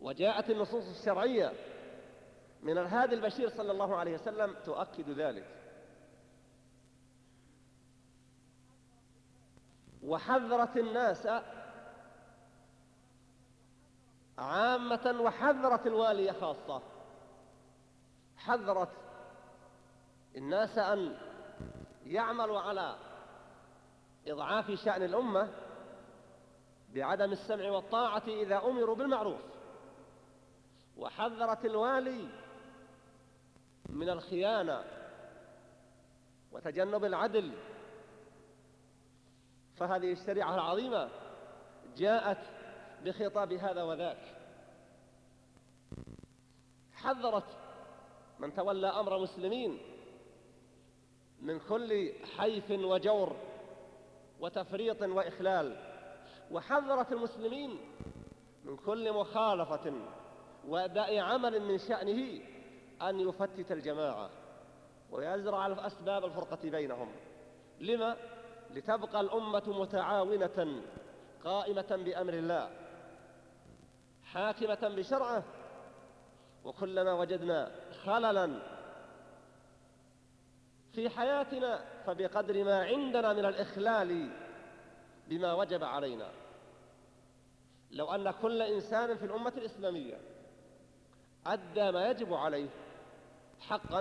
وجاءت النصوص الشرعية من الهادي البشير صلى الله عليه وسلم تؤكد ذلك، وحذرت الناس عامة وحذرت الوالي خاصة. حذرت الناس أن يعملوا على إضعاف شأن الأمة بعدم السمع والطاعة إذا أمروا بالمعروف، وحذرت الوالي من الخيانة وتجنب العدل. فهذه الشريعة العظيمة جاءت بخطاب هذا وذاك، حذرت من تولى أمر المسلمين من كل حيف وجور وتفريط وإخلال، وحذرت المسلمين من كل مخالفة وأداء عمل من شأنه أن يفتت الجماعة ويزرع أسباب الفرقة بينهم. لما؟ لتبقى الأمة متعاونة قائمة بأمر الله حاكمة بشرعه، وكلما وجدنا خللا في حياتنا فبقدر ما عندنا من الإخلال بما وجب علينا. لو أن كل إنسان في الأمة الإسلامية أدى ما يجب عليه حقا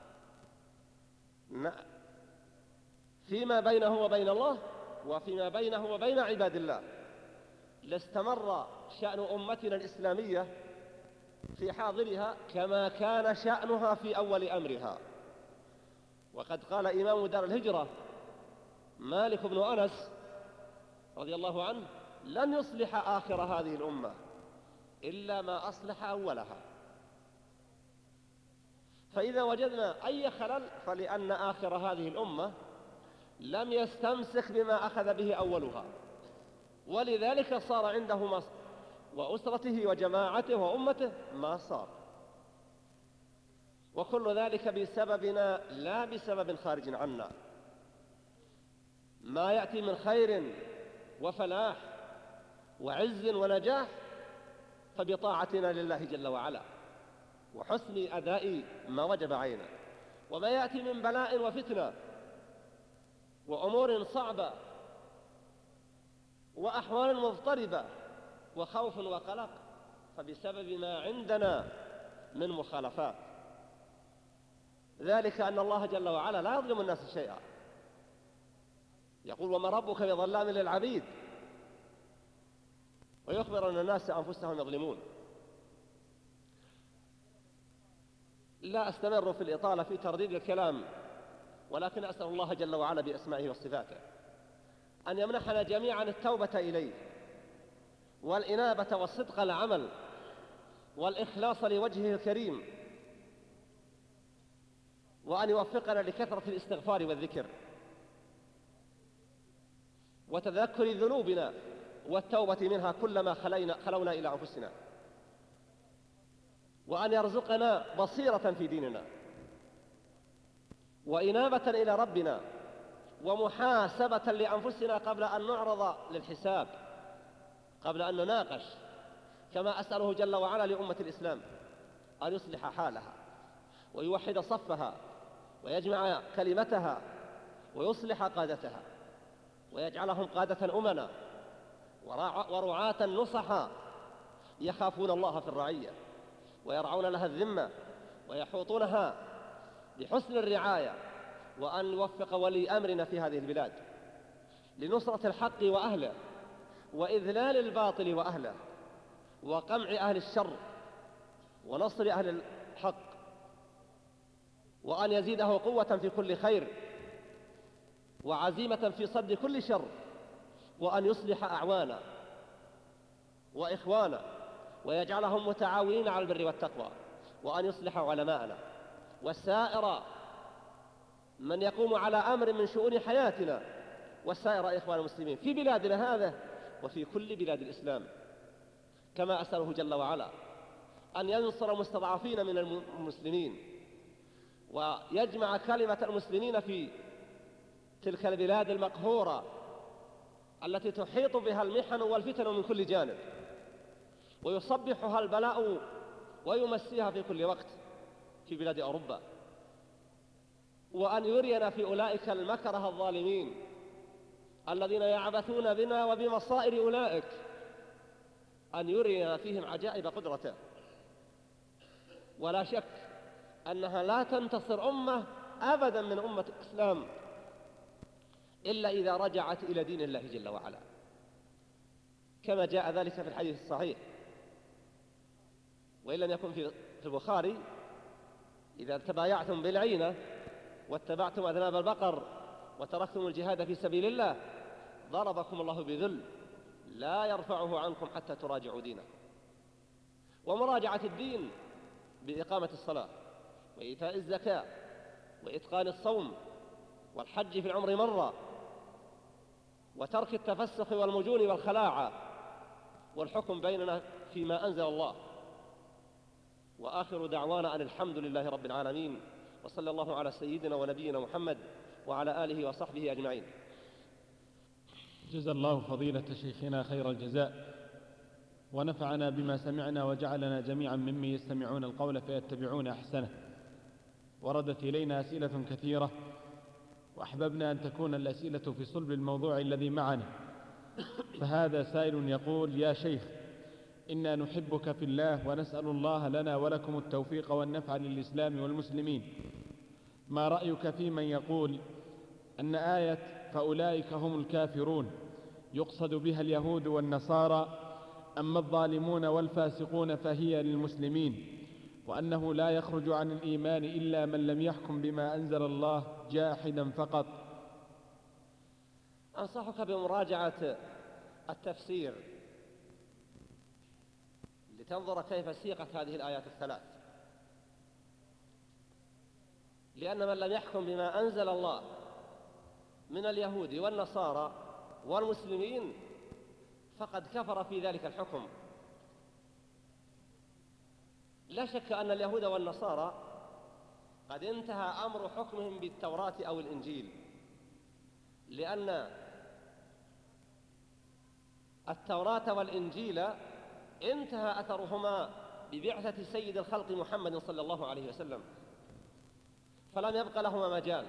فيما بينه وبين الله وفيما بينه وبين عباد الله، لاستمر شأن أمتنا الإسلامية في حاضرها كما كان شأنها في أول أمرها. وقد قال إمام دار الهجرة مالك بن أنس رضي الله عنه: لن يصلح آخر هذه الأمة إلا ما أصلح أولها. فإذا وجدنا أي خلل فلأن آخر هذه الأمة لم يستمسك بما أخذ به أولها، ولذلك صار عنده وأسرته وجماعته وأمته ما صار، وكل ذلك بسببنا لا بسبب خارج عنا. ما يأتي من خير وفلاح وعز ونجاح فبطاعتنا لله جل وعلا وحسن أداء ما وجب علينا، وما يأتي من بلاء وفتنة وأمور صعبة وأحوال مضطربة وخوف وقلق فبسبب ما عندنا من مخالفات. ذلك أن الله جل وعلا لا يظلم الناس شيئا، يقول: وما ربك بظلام للعبيد، ويخبر أن الناس أنفسهم يظلمون. لا أستمر في الإطالة في ترديد الكلام، ولكن أسأل الله جل وعلا بأسمائه وصفاته أن يمنحنا جميعا التوبة إليه والإنابة والصدق العمل والإخلاص لوجهه الكريم، وأن يوفقنا لكثرة الاستغفار والذكر وتذكر ذنوبنا والتوبة منها كلما خلونا إلى أنفسنا، وأن يرزقنا بصيرة في ديننا وإنابة إلى ربنا ومحاسبة لأنفسنا قبل أن نعرض للحساب، قبل أن نناقش. كما أسأله جل وعلا لأمة الإسلام أن يصلح حالها ويوحد صفها ويجمع كلمتها ويصلح قادتها ويجعلهم قادة أمنا ورعاة نصحا يخافون الله في الرعية ويرعون لها الذمة ويحوطونها بحسن الرعاية، وأن يوفق ولي أمرنا في هذه البلاد لنصرة الحق وأهله وإذلال الباطل وأهله وقمع أهل الشر ونصر أهل الحق، وأن يزيده قوة في كل خير وعزيمة في صد كل شر، وأن يصلح أعوانا وإخوانا ويجعلهم متعاونين على البر والتقوى، وأن يصلح علماءنا والسائر من يقوم على أمر من شؤون حياتنا والسائر إخوان المسلمين في بلادنا هذا وفي كل بلاد الإسلام. كما أسأله جل وعلا أن ينصر المستضعفين من المسلمين ويجمع كلمة المسلمين في تلك البلاد المقهورة التي تحيط بها المحن والفتن من كل جانب، ويصبحها البلاء ويمسيها في كل وقت في بلاد أوروبا، وأن يرينا في أولئك المكره الظالمين الذين يعبثون بنا وبمصائر أولئك، أن يرينا فيهم عجائب قدرته. ولا شك أنها لا تنتصر أمة أبدا من أمة الإسلام إلا إذا رجعت إلى دين الله جل وعلا، كما جاء ذلك في الحديث الصحيح، وإن لم يكن في البخاري: إذا تبايعتم بالعينة واتبعتم أذناب البقر وتركتم الجهاد في سبيل الله ضربكم الله بذل لا يرفعه عنكم حتى تراجعوا دينه. ومراجعة الدين بإقامة الصلاة وإيتاء الزكاة وإتقان الصوم والحج في العمر مرة وترك التفسخ والمجون والخلاعة والحكم بيننا فيما أنزل الله. وآخر دعوانا أن الحمد لله رب العالمين، وصلى الله على سيدنا ونبينا محمد وعلى آله وصحبه أجمعين. جزا الله فضيلة شيخنا خير الجزاء، ونفعنا بما سمعنا وجعلنا جميعا ممن يستمعون القول فيتبعون أحسنه. وردت إلينا أسئلة كثيرة، وأحببنا أن تكون الأسئلة في صلب الموضوع الذي معنا. فهذا سائل يقول: يا شيخ، إنا نحبك في الله ونسأل الله لنا ولكم التوفيق والنفع للإسلام والمسلمين. ما رأيك في من يقول أن آية فأولئك هم الكافرون يقصد بها اليهود والنصارى، أما الظالمون والفاسقون فهي للمسلمين، وأنه لا يخرج عن الإيمان إلا من لم يحكم بما أنزل الله جاحدا فقط؟ أنصحك بمراجعة التفسير لتنظر كيف سيقت هذه الآيات الثلاث، لأن من لم يحكم بما أنزل الله من اليهود والنصارى والمسلمين فقد كفر في ذلك الحكم. لا شك أن اليهود والنصارى قد انتهى أمر حكمهم بالتوراة أو الإنجيل، لأن التوراة والإنجيل انتهى أثرهما ببعثة سيد الخلق محمد صلى الله عليه وسلم، فلم يبق لهما مجال.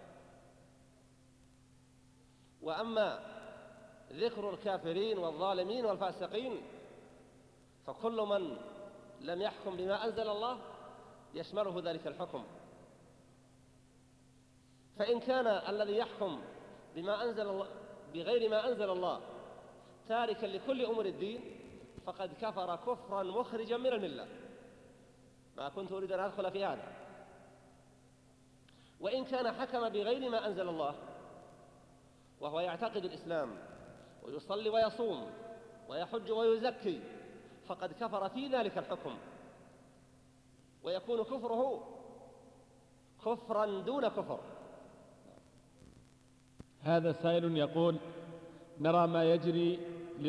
وأما ذكر الكافرين والظالمين والفاسقين فكل من لم يحكم بما أنزل الله يشمله ذلك الحكم. فإن كان الذي يحكم بما أنزل الله بغير ما أنزل الله تاركا لكل أمور الدين فقد كفر كفرا مخرجا من الملة. ما كنت أريد أن أدخل في هذا. وإن كان حكم بغير ما أنزل الله وهو يعتقد الإسلام ويصلي ويصوم ويحج ويزكي فقد كفر في ذلك الحكم، ويكون كفره كفرا دون كفر. هذا سائل يقول: نرى ما يجري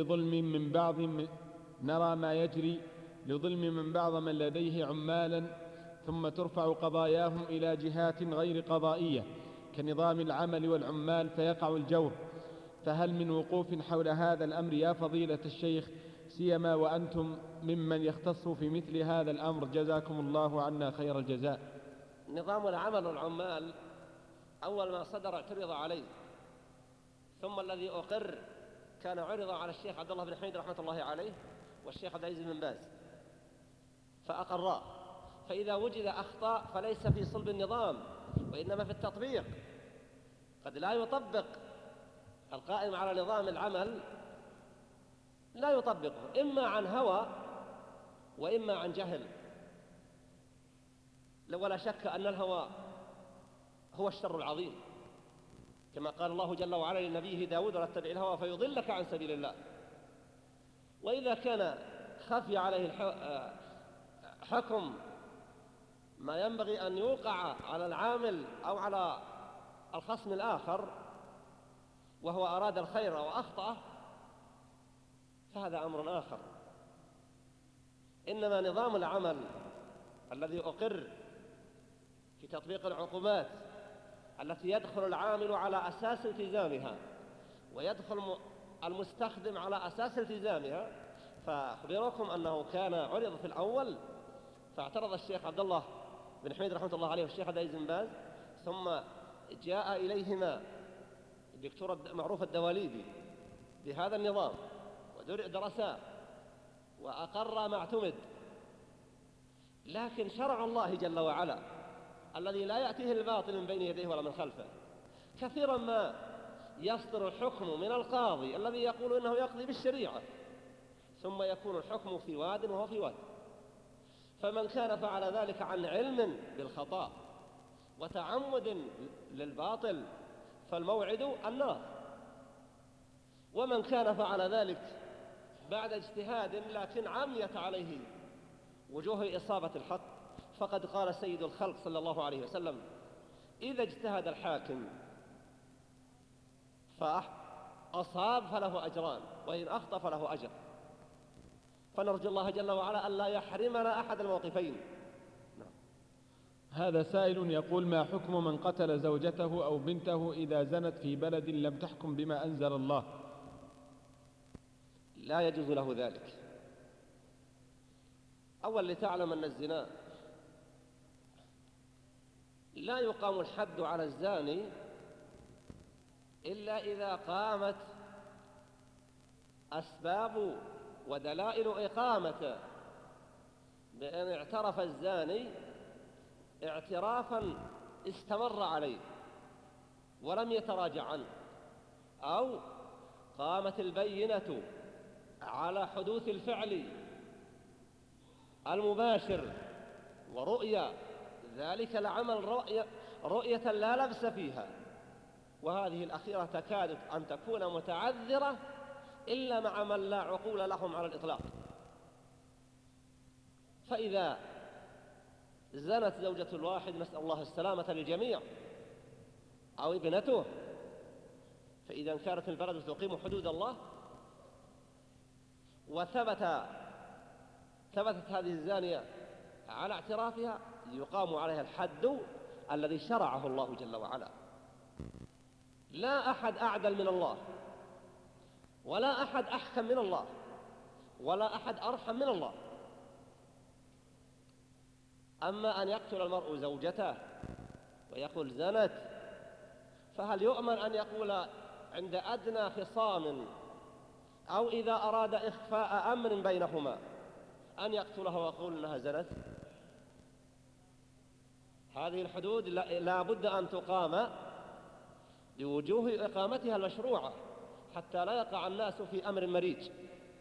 لظلم من بعض من لديه عمالا ثم ترفع قضاياهم إلى جهات غير قضائية كنظام العمل والعمال فيقع الجور، فهل من وقوف حول هذا الأمر يا فضيلة الشيخ، سيما وأنتم ممن يختص في مثل هذا الأمر؟ جزاكم الله عنا خير الجزاء. نظام العمل والعمال أول ما صدر اعترض عليه، ثم الذي أقر كان عرض على الشيخ عبد الله بن حميد رحمة الله عليه والشيخ عبد العزيز بن باز فأقراه. فإذا وجد أخطاء فليس في صلب النظام وإنما في التطبيق. قد لا يطبق القائم على نظام العمل، لا يطبقه إما عن هوى وإما عن جهل. ولا شك أن الهوى هو الشر العظيم، كما قال الله جل وعلا لنبيه داود: ولا تتبع الهوى فيضلك عن سبيل الله. وإذا كان خفي عليه حكم ما ينبغي أن يوقع على العامل أو على الخصم الآخر وهو أراد الخير وأخطأه فهذا أمر آخر. إنما نظام العمل الذي أقر في تطبيق العقوبات التي يدخل العامل على أساس التزامها ويدخل المستخدم على أساس التزامها، فأخبركم أنه كان عرض في الأول، فاعترض الشيخ عبد الله بن حميد رحمة الله عليه والشيخ عبد العزيز بن باز، ثم جاء إليهما الدكتور معروف الدواليبي بهذا النظام ودرسا وأقر ما اعتمد. لكن شرع الله جل وعلا الذي لا يأتيه الباطل من بين يديه ولا من خلفه، كثيرا ما يصدر الحكم من القاضي الذي يقول إنه يقضي بالشريعة، ثم يكون الحكم في واد وهو في واد. فمن كان فعل ذلك عن علم بالخطأ وتعمد للباطل فالموعد النار، ومن كان فعل ذلك بعد اجتهاد لكن عميت عليه وجوه إصابة الحق، فقد قال سيد الخلق صلى الله عليه وسلم: إذا اجتهد الحاكم فأصاب فله أجران، وإن أخطأ فله أجر. فنرجو الله جل وعلا أن لا يحرمنا أحد الموقفين. هذا سائل يقول: ما حكم من قتل زوجته أو بنته إذا زنت في بلد لم تحكم بما أنزل الله؟ لا يجوز له ذلك. أول لتعلم أن الزنا لا يقام الحد على الزاني إلا إذا قامت أسباب ودلائل إقامته، بأن اعترف الزاني اعترافا استمر عليه ولم يتراجع عنه، أو قامت البينة على حدوث الفعل المباشر ورؤية ذلك العمل رؤية لا لبس فيها، وهذه الأخيرة تكاد أن تكون متعذرة إلا مع من لا عقول لهم على الإطلاق. فإذا زنت زوجة الواحد، نسأل الله السلامة للجميع، أو ابنته، فإذا كانت البلد تقيم حدود الله وثبتت هذه الزانية على اعترافها، يقام عليها الحد الذي شرعه الله جل وعلا. لا أحد أعدل من الله، ولا أحد أحكم من الله، ولا أحد أرحم من الله. أما أن يقتل المرء زوجته ويقول زنت، فهل يؤمن أن يقول عند أدنى خصام أو إذا أراد إخفاء أمر بينهما أن يقتلها ويقول إنها زنت؟ هذه الحدود لا بد أن تقام بوجوه إقامتها المشروعة حتى لا يقع الناس في أمر مريج.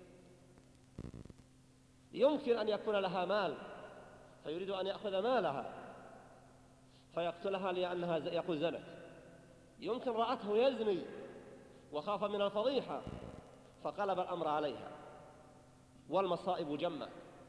يمكن أن يكون لها مال فيريد أن يأخذ مالها فيقتلها لأنها يقول زنت. يمكن رأته يزني وخاف من الفضيحة فقلب الأمر عليها، والمصائب جمة.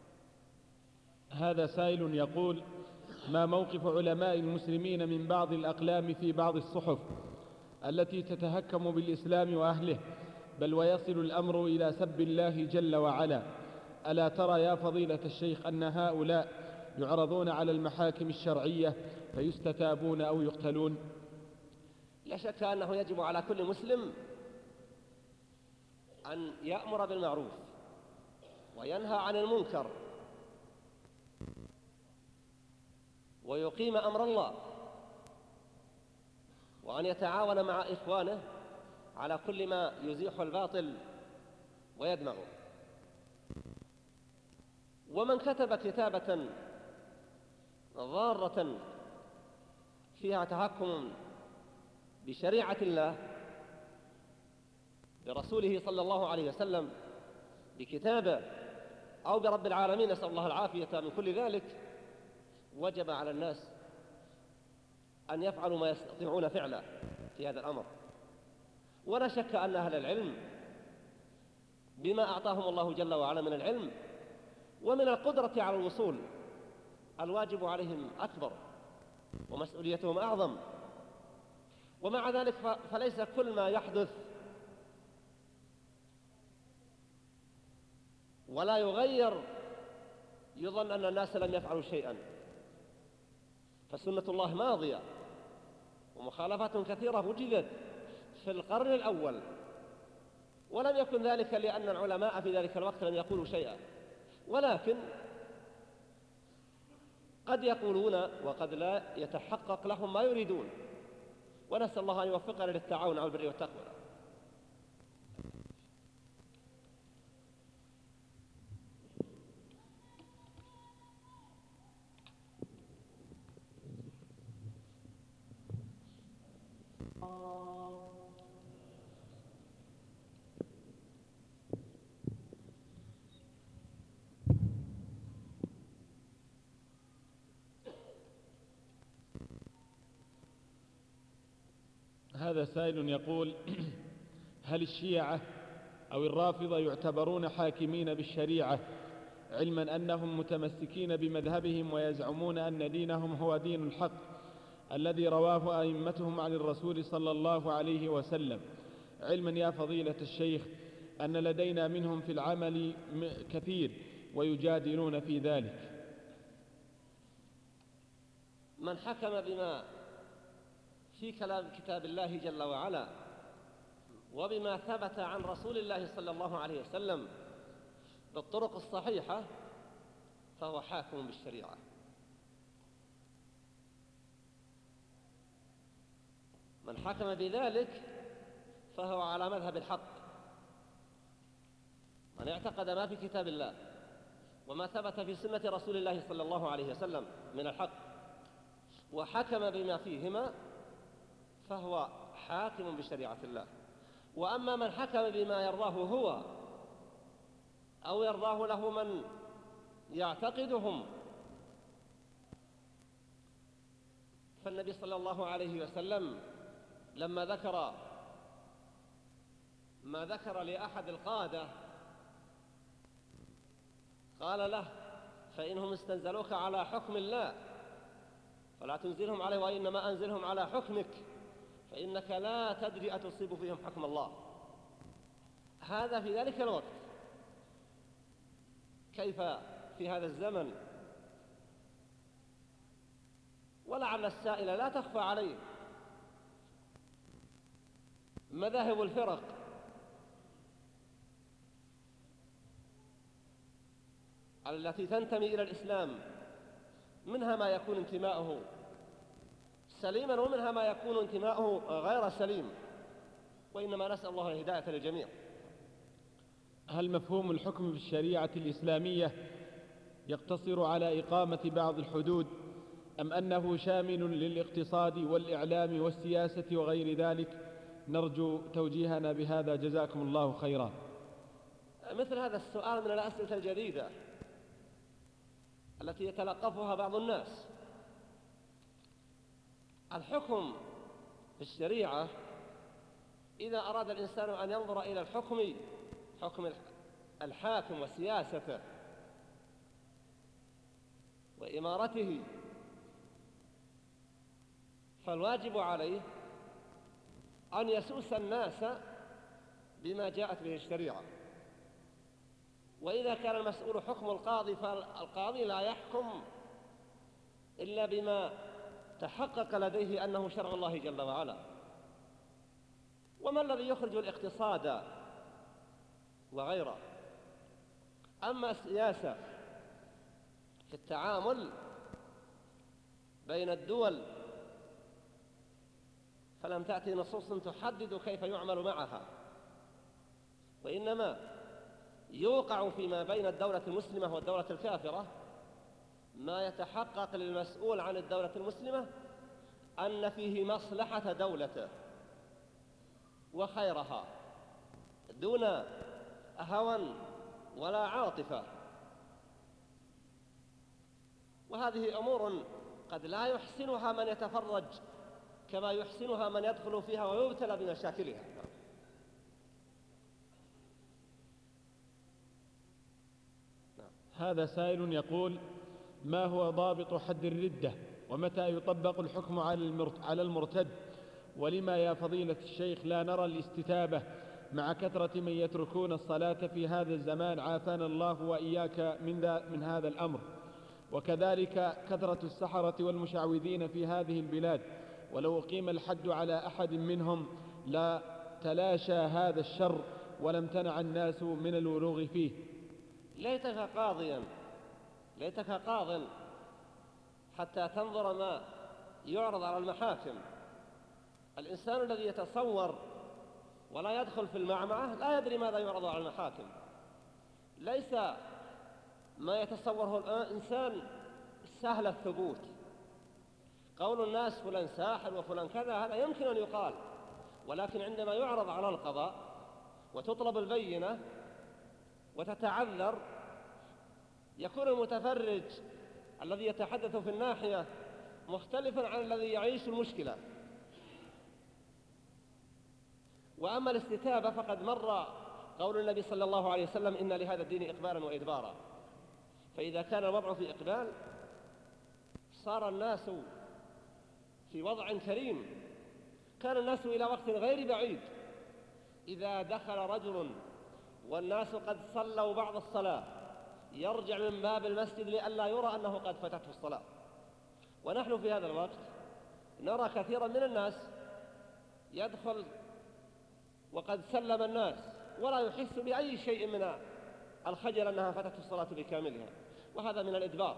هذا سائل يقول: ما موقف علماء المسلمين من بعض الأقلام في بعض الصحف التي تتهكم بالإسلام وأهله، بل ويصل الأمر إلى سب الله جل وعلا؟ ألا ترى يا فضيلة الشيخ أن هؤلاء يعرضون على المحاكم الشرعية فيستتابون أو يقتلون؟ لا شك أنه يجب على كل مسلم أن يأمر بالمعروف وينهى عن المنكر ويقيم أمر الله، وأن يتعاون مع إخوانه على كل ما يزيح الباطل ويدمغه. ومن كتب كتابة ضارة فيها تهكم بشريعة الله برسوله صلى الله عليه وسلم بكتابه أو برب العالمين، نسأل الله العافية من كل ذلك، وجب على الناس أن يفعلوا ما يستطيعون فعله في هذا الأمر. ولا شك أن أهل العلم بما أعطاهم الله جل وعلا من العلم ومن القدرة على الوصول الواجب عليهم أكبر ومسؤوليتهم أعظم، ومع ذلك فليس كل ما يحدث ولا يغير يظن أن الناس لم يفعلوا شيئا، فسنة الله ماضية ومخالفات كثيرة وجدت في القرن الأول ولم يكن ذلك لأن العلماء في ذلك الوقت لم يقولوا شيئا، ولكن قد يقولون وقد لا يتحقق لهم ما يريدون، ونسأل الله أن يوفقنا للتعاون على البر والتقوى. هذا سائل يقول: هل الشيعة أو الرافضة يعتبرون حاكمين بالشريعة، علما أنهم متمسكين بمذهبهم ويزعمون أن دينهم هو دين الحق الذي رواه أئمتهم عن الرسول صلى الله عليه وسلم، علما يا فضيلة الشيخ أن لدينا منهم في العمل كثير ويجادلون في ذلك؟ من حكم بما في كلام كتاب الله جل وعلا وبما ثبت عن رسول الله صلى الله عليه وسلم بالطرق الصحيحة فهو حاكم بالشريعة. من حكم بذلك فهو على مذهب الحق. من اعتقد ما في كتاب الله وما ثبت في سنة رسول الله صلى الله عليه وسلم من الحق وحكم بما فيهما فهو حاكم بشريعة الله. وأما من حكم بما يرضاه هو أو يرضاه له من يعتقدهم فالنبي صلى الله عليه وسلم لما ذكر ما ذكر لأحد القادة قال له: فإنهم استنزلوك على حكم الله فلا تنزلهم عليه، وإنما أنزلهم على حكمك فإنك لا تدري أتصيب فيهم حكم الله. هذا في ذلك الوقت. كيف في هذا الزمن؟ ولعل السائل لا تخفى عليه مذاهب الفرق التي تنتمي إلى الإسلام، منها ما يكون انتماؤه سليما ومنها ما يكون انتماؤه غير سليم، وإنما نسأل الله الهداية للجميع. هل مفهوم الحكم بالشريعة الإسلامية يقتصر على إقامة بعض الحدود، أم أنه شامل للاقتصاد والإعلام والسياسة وغير ذلك؟ نرجو توجيهنا بهذا، جزاكم الله خيرا. مثل هذا السؤال من الأسئلة الجديدة التي يتلقفها بعض الناس. الحكم بالشريعة إذا أراد الإنسان أن ينظر إلى حكم الحاكم وسياسته وإمارته فالواجب عليه أن يسوس الناس بما جاءت به الشريعة. وإذا كان المسؤول حكم القاضي فالقاضي لا يحكم إلا بما تحقق لديه أنه شرع الله جل وعلا. وما الذي يخرج الاقتصاد وغيره؟ أما السياسة في التعامل بين الدول فلم تأتي نصوص تحدد كيف يعمل معها، وإنما يوقع فيما بين الدولة المسلمة والدولة الكافرة ما يتحقق للمسؤول عن الدولة المسلمة أن فيه مصلحة دولته وخيرها دون هوى ولا عاطفة. وهذه أمور قد لا يحسنها من يتفرج كما يحسنها من يدخل فيها ويبتلى بمشاكلها. هذا سائل يقول: ما هو ضابط حد الردة، ومتى يطبق الحكم على المرتد؟ ولما يا فضيلة الشيخ لا نرى الاستتابة مع كثرة من يتركون الصلاة في هذا الزمان، عافانا الله وإياك من هذا الأمر، وكذلك كثرة السحرة والمشعوذين في هذه البلاد، ولو أقيم الحد على أحد منهم لا تلاشى هذا الشر ولم تنع الناس من الولوغ فيه. ليتك قاضيا، ليتك قاض حتى تنظر ما يعرض على المحاكم. الإنسان الذي يتصور ولا يدخل في المعمعة لا يدري ماذا يعرض على المحاكم. ليس ما يتصوره الإنسان سهل الثبوت. قول الناس فلان ساحر وفلان كذا هذا يمكن أن يقال، ولكن عندما يعرض على القضاء وتطلب البينة وتتعذر، يكون المتفرج الذي يتحدث في الناحية مختلفا عن الذي يعيش المشكلة. وأما الاستتابة فقد مر قول النبي صلى الله عليه وسلم: إن لهذا الدين إقبالا وإدبارا. فإذا كان الوضع في إقبال صار الناس في وضع كريم. كان الناس إلى وقت غير بعيد إذا دخل رجل والناس قد صلوا بعض الصلاة يرجع من باب المسجد لئلا يرى أنه قد فاتته الصلاة. ونحن في هذا الوقت نرى كثيرا من الناس يدخل وقد سلم الناس ولا يحس بأي شيء من الخجل أنها فاتته الصلاة بكاملها، وهذا من الإدبار.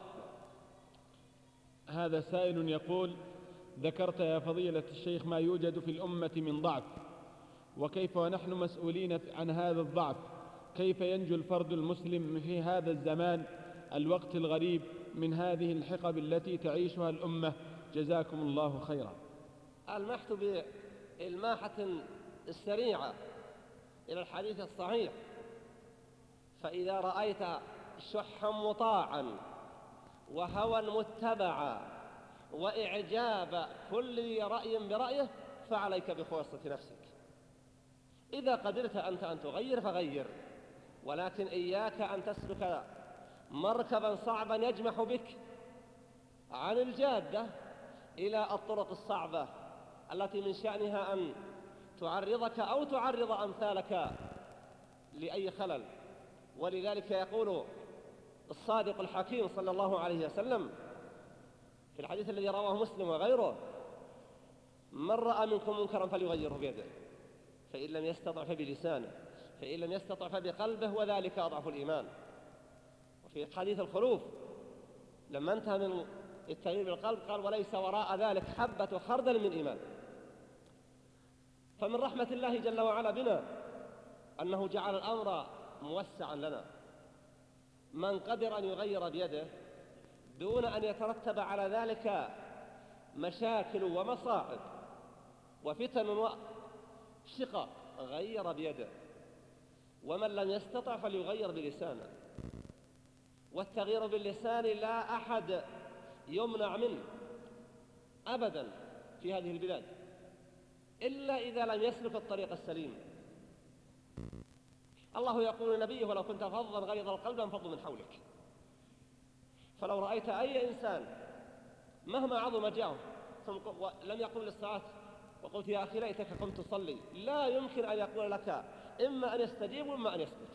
هذا سائل يقول: ذكرت يا فضيلة الشيخ ما يوجد في الأمة من ضعف، وكيف ونحن مسؤولين عن هذا الضعف؟ كيف ينجو الفرد المسلم في هذا الزمان الوقت الغريب من هذه الحقب التي تعيشها الأمة؟ جزاكم الله خيرا. ألمحت بإلماحة السريعة إلى الحديث الصحيح: فإذا رأيت شحا مطاعا وهوى متبعا وإعجاب كل رأي برأيه فعليك بخواصة نفسك. إذا قدرت أنت أن تغير فغير، ولكن إياك أن تسلك مركبا صعبا يجمح بك عن الجادة إلى الطرق الصعبة التي من شأنها أن تعرضك أو تعرض أمثالك لأي خلل. ولذلك يقول الصادق الحكيم صلى الله عليه وسلم في الحديث الذي رواه مسلم وغيره: من رأى منكم منكرا فليغيره بيده، فإن لم يستطع فبلسانه، فإن لم يستطع فبقلبه، وذلك أضعف الإيمان. وفي حديث الخلوف لما انتهى من التغيير بالقلب قال: وليس وراء ذلك حبة خردل من إيمان. فمن رحمة الله جل وعلا بنا أنه جعل الأمر موسعا لنا. من قدر أن يغير بيده دون أن يترتب على ذلك مشاكل ومصائب وفتن وشقاق غير بيده. ومن لم يستطع فليغير بلسانه. والتغيير باللسان لا أحد يمنع منه أبدا في هذه البلاد إلا إذا لم يسلك الطريق السليم. الله يقول لنبيه: ولو كنت فظا غليظ القلب لانفضوا من حولك. فلو رأيت أي إنسان مهما عظم جاهه ثم لم يقم للصلاة وقلت: يا أخي ليتك قمت تصلي، لا يمكن أن يقول لك إما أن يستجيب وإما أن يسكت.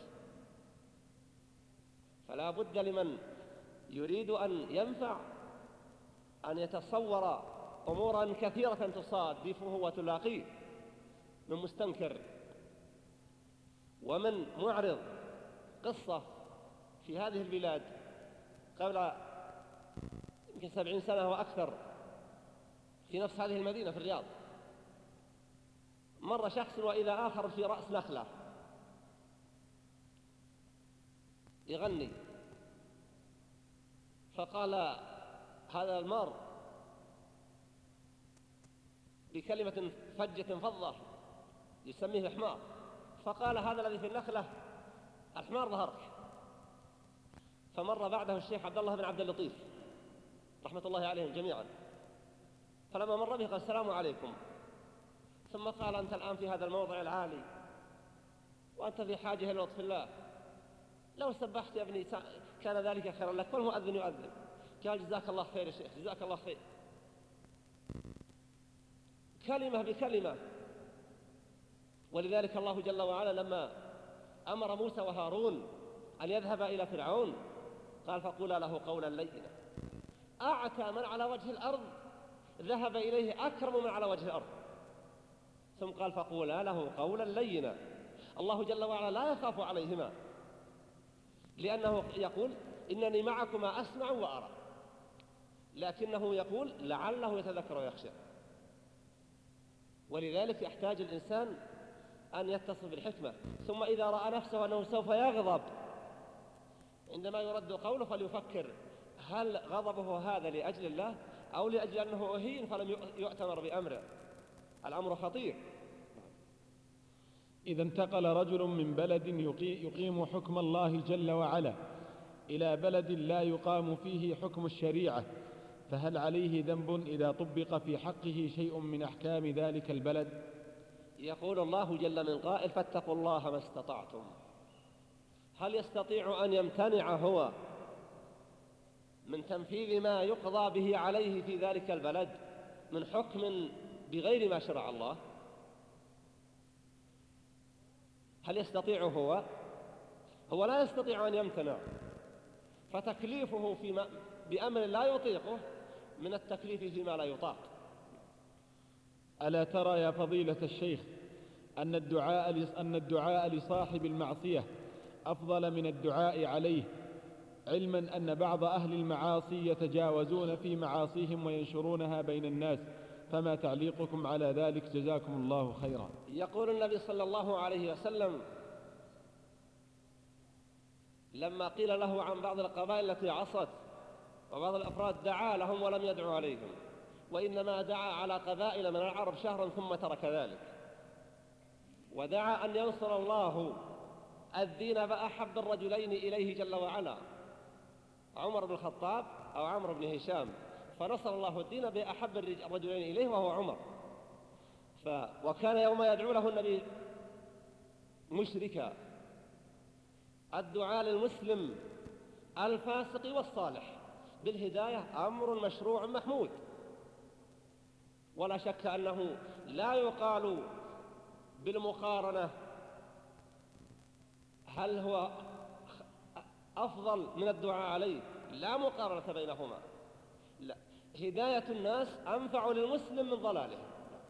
فلا بد لمن يريد أن ينفع أن يتصور أمورا كثيرة تصادفه وتلاقيه من مستنكر ومن معرض. قصة في هذه البلاد قبل يمكن 70 سنة وأكثر في نفس هذه المدينة في الرياض، مر شخص وإذا آخر في رأس نخلة يغني، فقال هذا المار بكلمة فجة فظة يسميه الحمار، فقال: هذا الذي في النخلة الحمار ظهرك. فمر بعده الشيخ عبد الله بن عبد اللطيف رحمة الله عليهم جميعا، فلما مر به قال: السلام عليكم. ثم قال: أنت الآن في هذا الموضع العالي وأنت في حاجة إلى لطف الله، لو سبحت يا ابني كان ذلك خيرا لك، والمؤذن يؤذن. قال: جزاك الله خير يا شيخ، جزاك الله خير. كلمة بكلمة. ولذلك الله جل وعلا لما أمر موسى وهارون أن يذهب إلى فرعون قال: فقولا له قولا لينا. أعتى من على وجه الأرض ذهب إليه أكرم من على وجه الأرض. ثم قال: فقولا له قولا لينا. الله جل وعلا لا يخاف عليهما، لأنه يقول إنني معكما أسمع وأرى، لكنه يقول لعله يتذكر ويخشى. ولذلك يحتاج الإنسان أن يتصف بالحكمة. ثم إذا رأى نفسه أنه سوف يغضب عندما يرد قوله فليفكر هل غضبه هذا لأجل الله أو لأجل أنه أهين فلم يؤتمر بأمره. الأمر خطير. إذا انتقل رجل من بلد يقيم حكم الله جل وعلا إلى بلد لا يقام فيه حكم الشريعة، فهل عليه ذنب إذا طبق في حقه شيء من أحكام ذلك البلد؟ يقول الله جل من قائل فاتقوا الله ما استطعتم. هل يستطيع أن يمتنع هو من تنفيذ ما يقضى به عليه في ذلك البلد من حكم بغير ما شرع الله؟ هل يستطيع هو؟ هو لا يستطيع أن يمتنع، فتكليفه بأمر لا يطيقه من التكليف فيما لا يطاق. ألا ترى يا فضيلة الشيخ أن الدعاء لصاحب المعصية أفضل من الدعاء عليه، علما أن بعض أهل المعاصي يتجاوزون في معاصيهم وينشرونها بين الناس، فما تعليقكم على ذلك جزاكم الله خيرا؟ يقول النبي صلى الله عليه وسلم لما قيل له عن بعض القبائل التي عصت وبعض الأفراد دعا لهم ولم يدعو عليهم، وإنما دعا على قبائل من العرب شهرا ثم ترك ذلك، ودعا أن ينصر الله الدين بأحب الرجلين إليه جل وعلا، عمر بن الخطاب أو عمرو بن هشام، فنصر الله الدين بأحب الرجلين إليه وهو عمر. وكان يوم يدعو له النبي مشركا. الدعاء للمسلم الفاسق والصالح بالهداية أمر مشروع محمود، ولا شك أنه لا يقال بالمقارنة هل هو أفضل من الدعاء عليه، لا مقارنة بينهما. لا، هداية الناس أنفع للمسلم من ضلاله.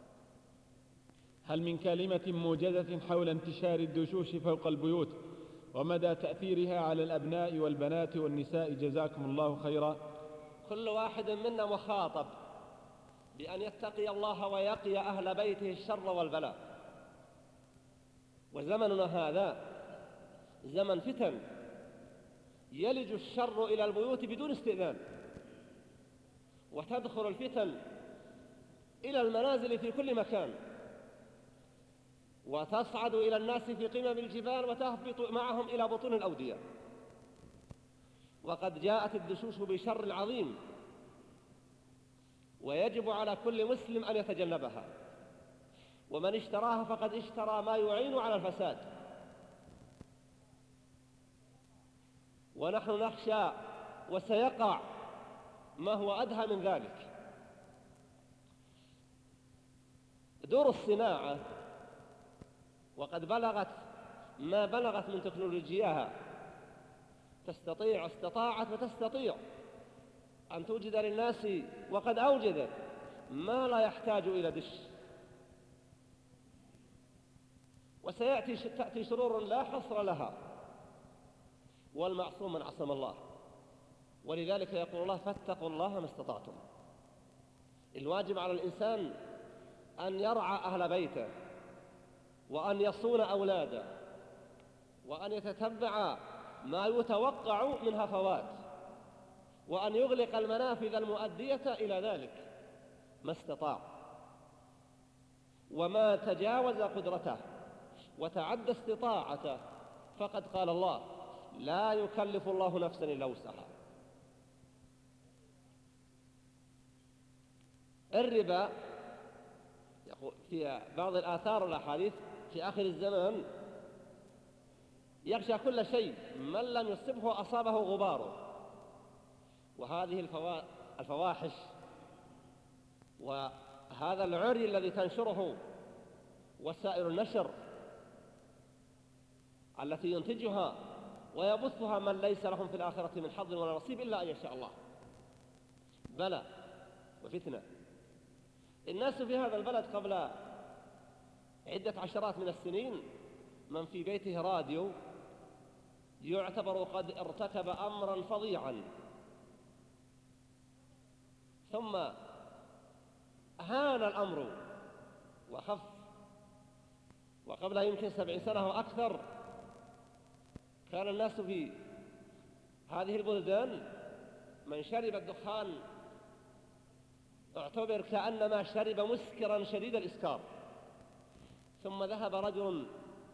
هل من كلمة موجزة حول انتشار الدشوش فوق البيوت ومدى تأثيرها على الأبناء والبنات والنساء جزاكم الله خيرا؟ كل واحد منا مخاطب بأن يتقي الله ويقي أهل بيته الشر والبلاء، وزمننا هذا زمن فتن، يلج الشر إلى البيوت بدون استئذان، وتدخل الفتن إلى المنازل في كل مكان، وتصعد إلى الناس في قمم الجبال وتهبط معهم إلى بطون الأودية. وقد جاءت الدشوش بشر عظيم، ويجب على كل مسلم أن يتجنبها، ومن اشتراها فقد اشترى ما يعين على الفساد. ونحن نخشى وسيقع ما هو أدهى من ذلك. دور الصناعة وقد بلغت ما بلغت من تكنولوجياها، استطاعت وتستطيع أن توجد للناس، وقد أوجدت ما لا يحتاج إلى دش. وتأتي شرور لا حصر لها، والمعصوم من عصم الله. ولذلك يقول الله فاتقوا الله ما استطعتم. الواجب على الإنسان أن يرعى أهل بيته، وأن يصون أولاده، وأن يتتبع ما يتوقع من هفوات، وأن يغلق المنافذ المؤدية إلى ذلك ما استطاع. وما تجاوز قدرته وتعدى استطاعته فقد قال الله لا يكلف الله نفسا إلا وسعها. الربا في بعض الآثار والأحاديث في آخر الزمان يغشى كل شيء، من لم يصبه أصابه غباره. وهذه الفواحش وهذا العري الذي تنشره وسائل النشر التي ينتجها ويبثها من ليس لهم في الآخرة من حظ ولا نصيب إلا أن يشاء الله، بلى وفتنة. الناس في هذا البلد قبل عدة عشرات من السنين من في بيته راديو يعتبر قد ارتكب أمرا فظيعا، ثم هان الأمر وخف، وقبل يمكن 70 سنة وأكثر كان الناس في هذه البلدان من شرب الدخان اعتبر كأنما شرب مسكرا شديد الإسكار. ثم ذهب رجل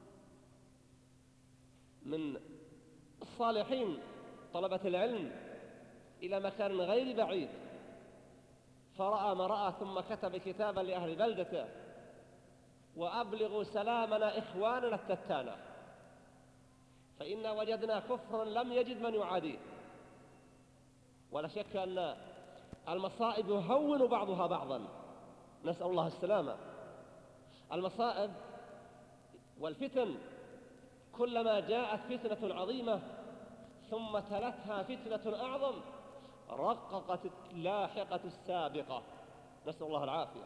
من الصالحين طلبة العلم إلى مكان غير بعيد فرأى ما رأى، ثم كتب كتابا لأهل بلدته: وأبلغوا سلامنا إخواننا التتانة، فإنا وجدنا كفرا لم يجد من يعاديه. ولا شك أن المصائب يهون بعضها بعضا، نسأل الله السلامة. المصائب والفتن كلما جاءت فتنة عظيمة ثم تلتها فتنة أعظم رققت اللاحقة السابقة، نسأل الله العافية.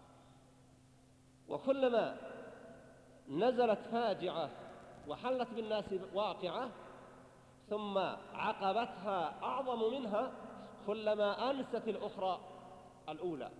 وكلما نزلت فاجعة وحلت بالناس واقعة ثم عقبتها أعظم منها كلما أنست الأخرى الأولى.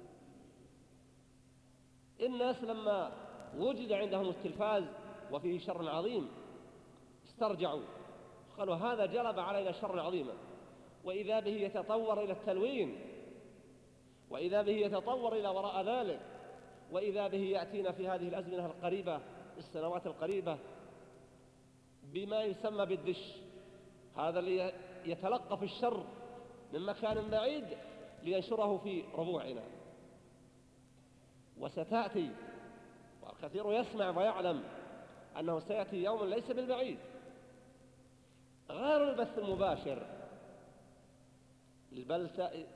الناس لما وجد عندهم التلفاز وفيه شر عظيم استرجعوا، قالوا هذا جلب علينا شر عظيما، وإذا به يتطور إلى التلوين، وإذا به يتطور إلى وراء ذلك، وإذا به يأتينا في هذه الأزمنة القريبة السنوات القريبة بما يسمى بالدش، هذا اللي يتلقف الشر من مكان بعيد لينشره في ربوعنا. وستأتي، والكثير يسمع ويعلم أنه سيأتي يوم ليس بالبعيد غير البث المباشر، بل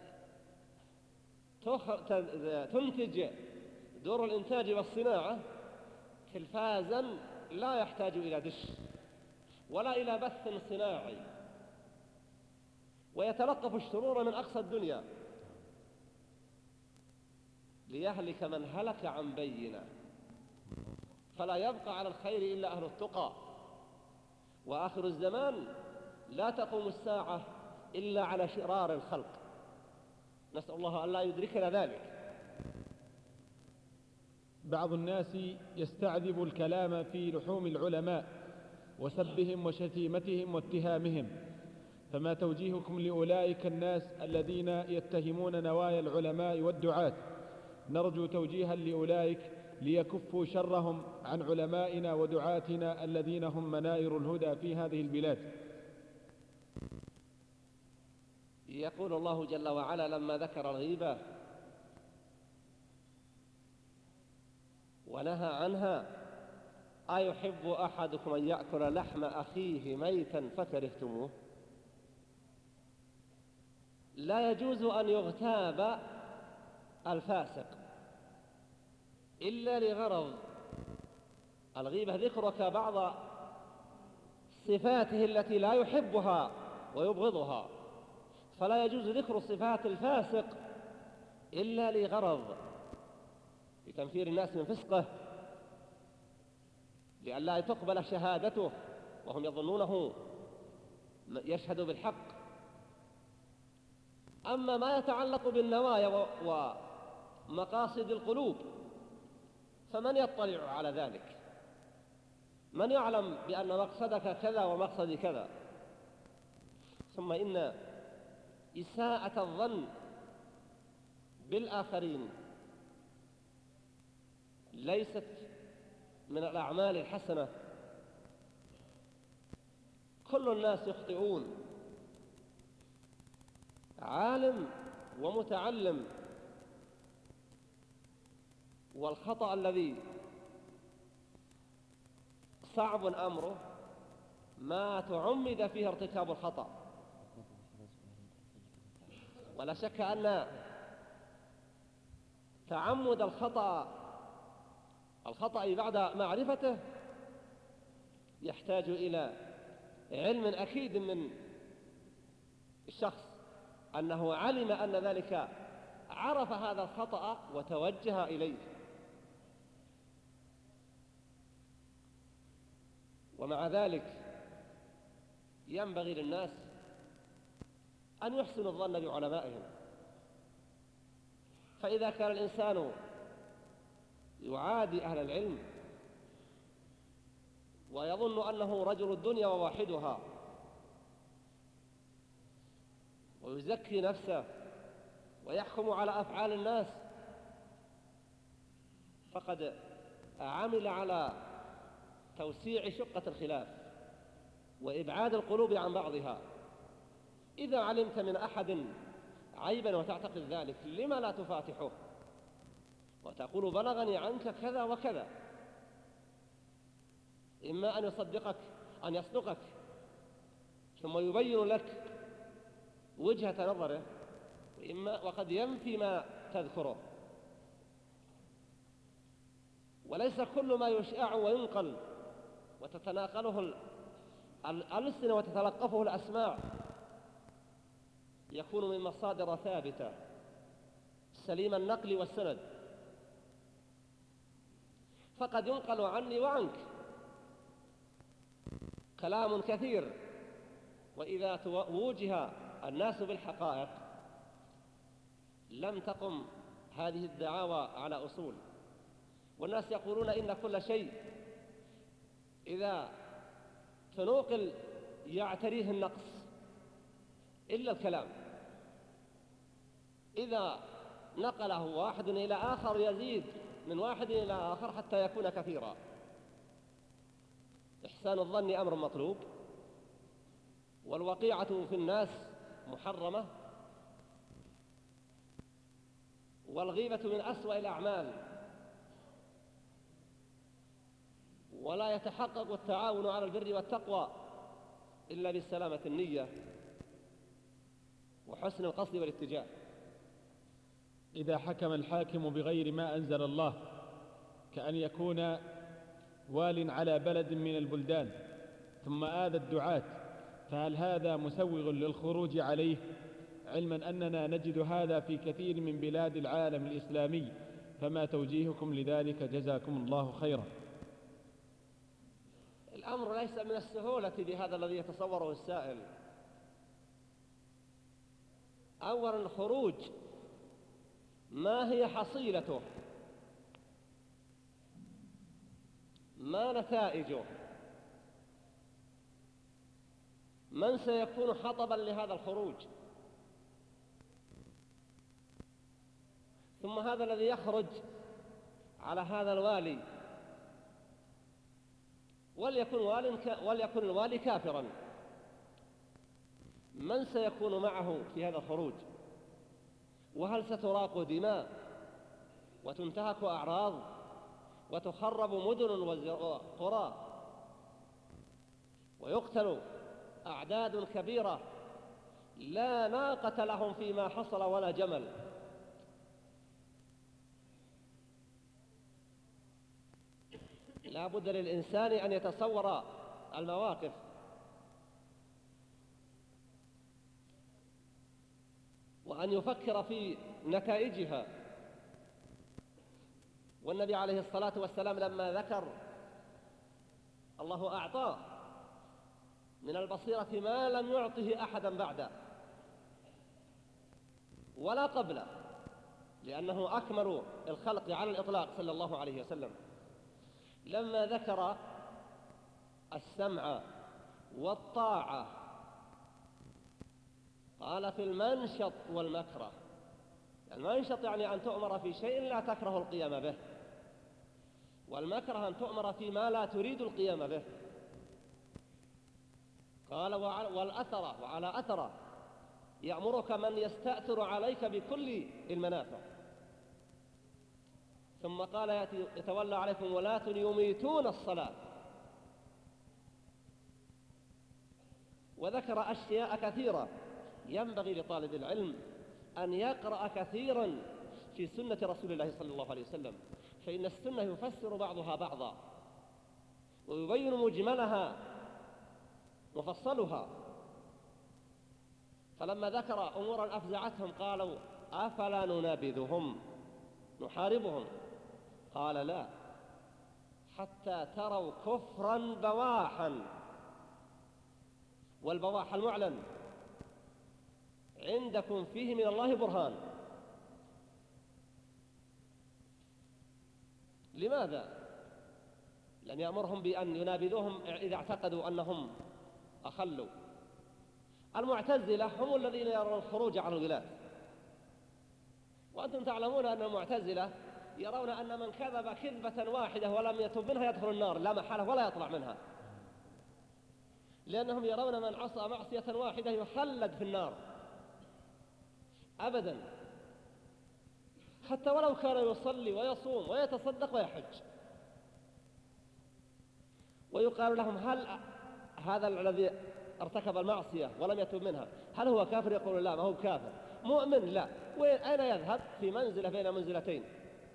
تنتج دور الإنتاج والصناعة تلفازا لا يحتاج إلى دش ولا إلى بث صناعي، ويتلقف الشرور من أقصى الدنيا ليهلك من هلك عن بينة، فلا يبقى على الخير إلا أهل التقى. وآخر الزمان لا تقوم الساعة إلا على شرار الخلق، نسأل الله أن لا يدركنا ذلك. بعض الناس يستعذب الكلام في لحوم العلماء وسبهم وشتيمتهم واتهامهم، فما توجيهكم لأولئك الناس الذين يتهمون نوايا العلماء والدعاة؟ نرجو توجيها لأولئك ليكفوا شرهم عن علمائنا ودعاتنا الذين هم منائر الهدى في هذه البلاد. يقول الله جل وعلا لما ذكر الغيبة ونهى عنها: أيحب أحدكم أن يأكل لحم أخيه ميتا فكرهتموه؟ لا يجوز أن يغتاب الفاسق إلا لغرض الغيبة ذكرك بعض صفاته التي لا يحبها ويبغضها، فلا يجوز ذكر صفات الفاسق إلا لغرض لتنفير الناس من فسقه، لئلا تقبل شهادته وهم يظنونه يشهد بالحق. أما ما يتعلق بالنوايا ومقاصد القلوب فمن يطلع على ذلك؟ من يعلم بأن مقصدك كذا ومقصدي كذا؟ ثم إن إساءة الظن بالآخرين ليست من الأعمال الحسنة. كل الناس يخطئون، عالم ومتعلم، والخطأ الذي صعب أمره ما تعمد فيه ارتكاب الخطأ. ولا شك أن تعمد الخطأ بعد معرفته يحتاج إلى علم أكيد من الشخص أنه علم أن ذلك، عرف هذا الخطأ وتوجه إليه. ومع ذلك ينبغي للناس أن يحسنوا الظن بعلمائهم، فإذا كان الإنسان يعادي أهل العلم ويظن أنه رجل الدنيا وواحدها ويزكي نفسه ويحكم على أفعال الناس، فقد عمل على توسيع شقة الخلاف وإبعاد القلوب عن بعضها. إذا علمت من أحد عيبا وتعتقد ذلك، لما لا تفاتحه وتقول بلغني عنك كذا وكذا؟ إما أن يصدقك، أن يصدقك ثم يبين لك وجهة نظره، وقد ينفي ما تذكره. وليس كل ما يشاع وينقل وتتناقله الألسنة وتتلقفه الأسماع يكون من مصادر ثابتة سليم النقل والسند، فقد ينقل عني وعنك كلام كثير، وإذا ووجه الناس بالحقائق لم تقم هذه الدعاوى على أصول. والناس يقولون إن كل شيء إذا تنوقل يعتريه النقص إلا الكلام، إذا نقله واحد إلى آخر يزيد من واحد إلى آخر حتى يكون كثيرا. إحسان الظن أمر مطلوب، والوقيعة في الناس محرمة، والغيبة من أسوأ الأعمال، ولا يتحقق التعاون على البر والتقوى إلا بسلامة النية وحسن القصد والاتجاه. إذا حكم الحاكم بغير ما أنزل الله، كأن يكون وال على بلد من البلدان ثم آذى الدعاة، فهل هذا مسوغ للخروج عليه، علما أننا نجد هذا في كثير من بلاد العالم الإسلامي؟ فما توجيهكم لذلك جزاكم الله خيرا؟ الأمر ليس من السهولة بهذا الذي يتصوره السائل. أولا الخروج ما هي حصيلته؟ ما نتائجه؟ من سيكون حطبا لهذا الخروج؟ ثم هذا الذي يخرج على هذا الوالي وليكن الوالي كافرا، من سيكون معه في هذا الخروج؟ وهل ستراق دماء وتنتهك أعراض وتخرب مدن وقرى ويقتل أعداد كبيرة لا ناقة لهم فيما حصل ولا جمل؟ لا بد للإنسان أن يتصور المواقف وأن يفكر في نتائجها. والنبي عليه الصلاة والسلام لما ذكر الله أعطاه من البصيرة ما لم يعطه أحدا بعده ولا قبله، لأنه أكمل الخلق على الإطلاق صلى الله عليه وسلم، لما ذكر السمع والطاعة قال في المنشط والمكره. المنشط يعني أن تؤمر في شيء لا تكره القيام به، والمكره أن تؤمر فيما لا تريد القيام به. قال والأثر، وعلى أثر يأمرك من يستأثر عليك بكل المنافع. ثم قال يتولى عليكم ولاة يميتون الصلاة، وذكر أشياء كثيرة. ينبغي لطالب العلم أن يقرأ كثيرا في سنة رسول الله صلى الله عليه وسلم، فإن السنة يفسر بعضها بعضا ويبين مجملها مفصلها. فلما ذكر أمورا أفزعتهم قالوا أفلا ننابذهم نحاربهم؟ قال لا، حتى تروا كفرا بواحا، والبواح المعلن عندكم فيه من الله برهان. لماذا لم يأمرهم بأن ينابذوهم إذا اعتقدوا أنهم أخلوا؟ المعتزلة هم الذين يرون الخروج عن البلاد، وأنتم تعلمون أن المعتزلة يرون أن من كذب كذبة واحدة ولم يتب منها يدخل النار لا محالة ولا يطلع منها، لأنهم يرون من عصى معصية واحدة يخلد في النار أبدا، حتى ولو كان يصلي ويصوم ويتصدق ويحج. ويقال لهم هل هذا الذي ارتكب المعصية ولم يتب منها هل هو كافر؟ يقول لا، ما هو كافر. مؤمن لا. أين يذهب؟ في منزلة بين منزلتين.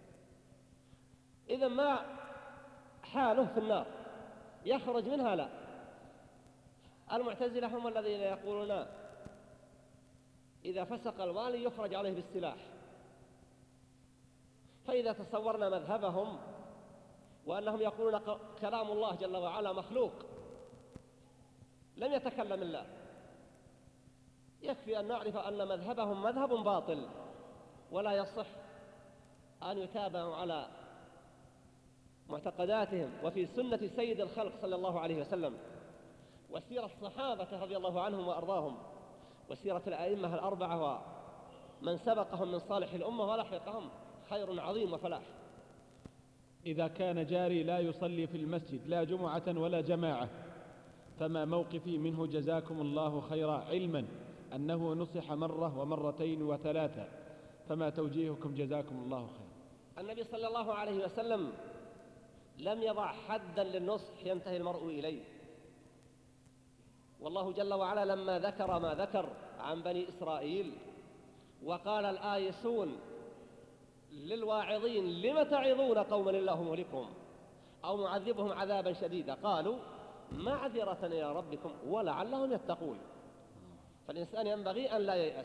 إذا ما حاله في النار، يخرج منها لا. المعتزلة هم الذين يقولون إذا فسق الوالي يخرج عليه بالسلاح. فإذا تصورنا مذهبهم وأنهم يقولون كلام الله جل وعلا مخلوق لم يتكلم الله، يكفي أن نعرف أن مذهبهم مذهب باطل، ولا يصح أن يتابعوا على معتقداتهم وفي سنة سيد الخلق صلى الله عليه وسلم، وسيرة الصحابة رضي الله عنهم وأرضاهم، وسيرة الأئمة الأربعة ومن سبقهم من صالح الأمة ولحقهم، خير عظيم وفلاح. إذا كان جاري لا يصلي في المسجد لا جمعة ولا جماعة، فما موقفي منه جزاكم الله خيرا، علما أنه نصح مرة ومرتين وثلاثة، فما توجيهكم جزاكم الله خيرا؟ النبي صلى الله عليه وسلم لم يضع حدا للنصح ينتهي المرء إليه، والله جل وعلا لما ذكر ما ذكر عن بني إسرائيل وقال الآيسون للواعظين لم تعظون قوما الله مهلكهم أو معذبهم عذابا شديدا، قالوا معذرة إلى ربكم ولعلهم يتقون. فالإنسان ينبغي أن لا ييأس،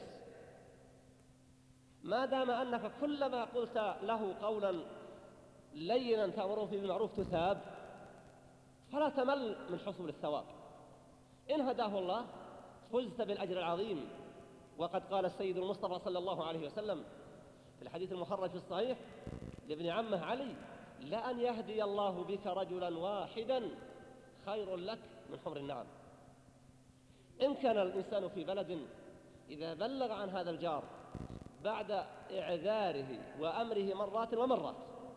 ما دام أنك كلما قلت له قولا لينا تأمره بالمعروف تثاب، فلا تمل من حصول الثواب. إن هداه الله فزت بالأجر العظيم. وقد قال السيد المصطفى صلى الله عليه وسلم في الحديث المخرج في الصحيح لابن عمه علي: لأن يهدي الله بك رجلا واحدا خير لك من حمر النعم. إن كان الإنسان في بلد إذا بلغ عن هذا الجار بعد إعذاره وأمره مرات ومرات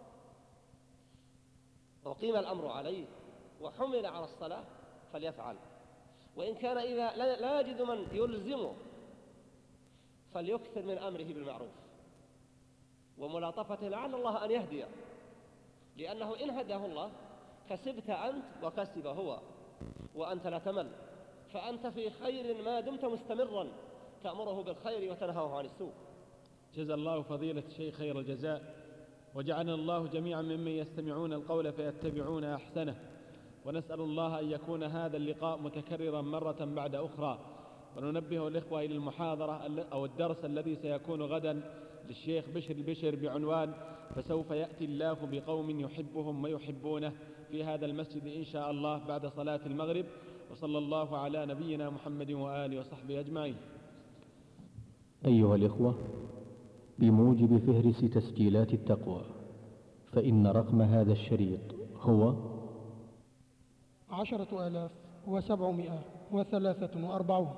وقيم الأمر عليه وحمل على الصلاة فليفعل، وإن كان إذا لا يجد من يلزمه فليكثر من أمره بالمعروف وملاطفته لعل الله أن يهدي، لأنه إن هداه الله كسبت أنت وكسب هو، وأنت لا تمل، فأنت في خير ما دمت مستمرا تأمره بالخير وتنهاه عن السوء. جزا الله فضيلة الشيخ خير الجزاء، وجعلنا الله جميعا ممن يستمعون القول فيتبعون أحسنه، ونسأل الله أن يكون هذا اللقاء متكررا مرة بعد أخرى، وننبه الإخوة إلى المحاضرة أو الدرس الذي سيكون غدا للشيخ بشر البشر بعنوان فسوف يأتي الله بقوم يحبهم ويحبونه في هذا المسجد إن شاء الله بعد صلاة المغرب. وصلى الله على نبينا محمد وآله وصحبه أجمعين. أيها الإخوة، بموجب فهرس تسجيلات التقوى فإن رقم هذا الشريط هو 10,743.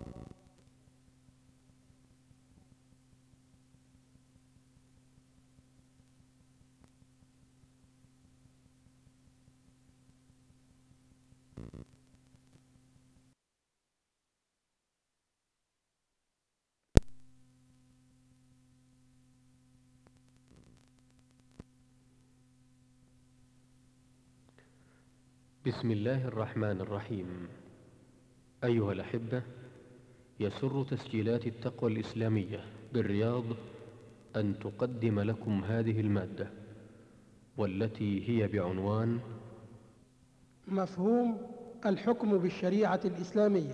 بسم الله الرحمن الرحيم. أيها الأحبة، يسر تسجيلات التقوى الإسلامية بالرياض أن تقدم لكم هذه المادة، والتي هي بعنوان مفهوم الحكم بالشريعة الإسلامية،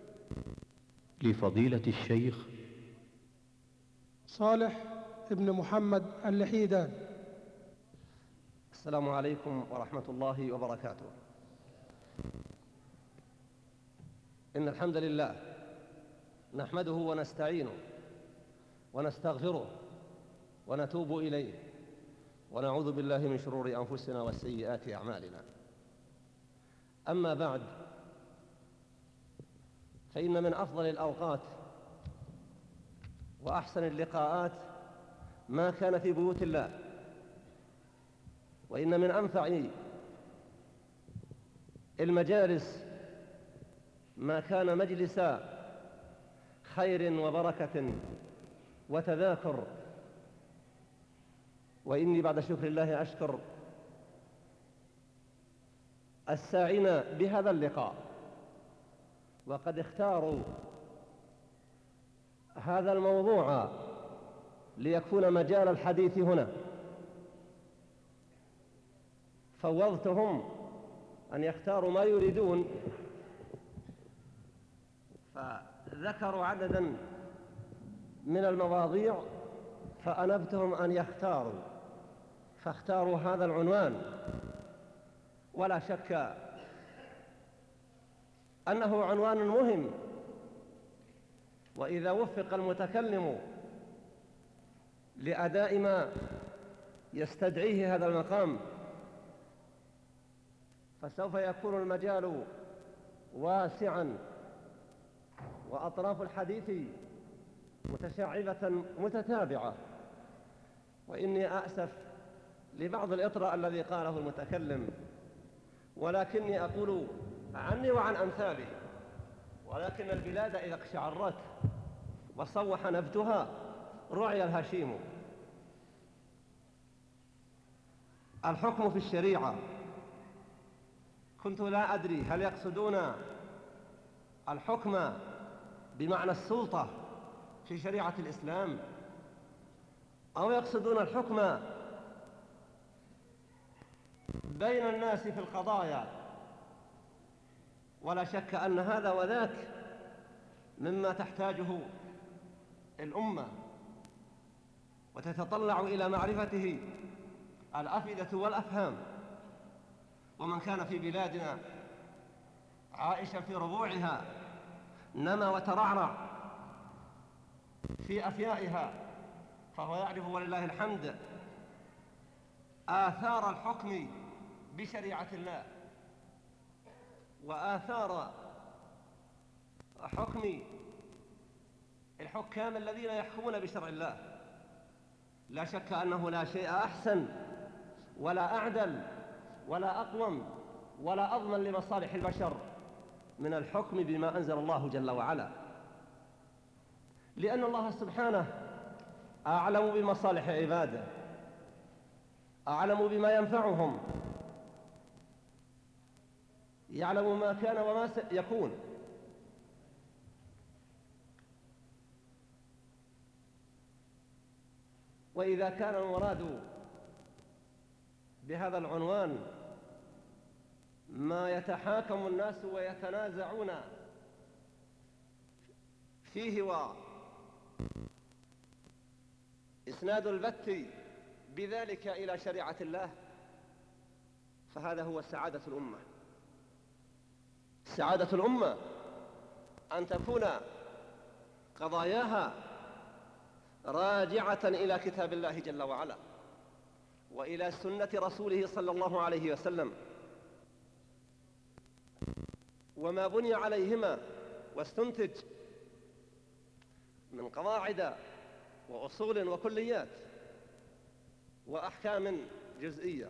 لفضيلة الشيخ صالح ابن محمد اللحيدان. السلام عليكم ورحمة الله وبركاته. إن الحمد لله نحمده ونستعينه ونستغفره ونتوب إليه ونعوذ بالله من شرور أنفسنا وسيئات أعمالنا. أما بعد، فإن من أفضل الأوقات وأحسن اللقاءات ما كان في بيوت الله، وإن من أنفع المجالس ما كان مجلس خير وبركة وتذاكر. وإني بعد شكر الله أشكر الساعين بهذا اللقاء، وقد اختاروا هذا الموضوع ليكون مجال الحديث هنا. فوضتهم أن يختاروا ما يريدون، فذكروا عددا من المواضيع فأنبتهم أن يختاروا، فاختاروا هذا العنوان. ولا شك أنه عنوان مهم، وإذا وفق المتكلم لأداء ما يستدعيه هذا المقام فسوف يكون المجال واسعا وأطراف الحديث متشعبة متتابعة. وإني أأسف لبعض الإطراء الذي قاله المتكلم، ولكني أقول عني وعن أمثالي: ولكن البلاد إذا اقشعرت وصوح نبتها رعي الهشيم. الحكم في الشريعة، كنت لا أدري هل يقصدون الحكم بمعنى السلطة في شريعة الإسلام، أو يقصدون الحكم بين الناس في القضايا. ولا شك أن هذا وذاك مما تحتاجه الأمة وتتطلع إلى معرفته الأفئدة والأفهام. ومن كان في بلادنا عائشا في ربوعها نما وترعرع في أفيائها، فهو يعرف ولله الحمد آثار الحكم بشريعة الله وآثار حكم الحكام الذين يحكمون بشرع الله. لا شك أنه لا شيء أحسن ولا أعدل ولا أقوم ولا أضمن لمصالح البشر من الحكم بما أنزل الله جل وعلا، لأن الله سبحانه أعلم بمصالح عباده، أعلم بما ينفعهم، يعلم ما كان وما سيكون. وإذا كان المراد بهذا العنوان ما يتحاكم الناس ويتنازعون فيه وإسناد البت بذلك إلى شريعة الله، فهذا هو سعادة الأمة. سعادة الأمة أن تكون قضاياها راجعة إلى كتاب الله جل وعلا وإلى سنة رسوله صلى الله عليه وسلم، وما بني عليهما واستنتج من قواعد وأصول وكليات وأحكام جزئية.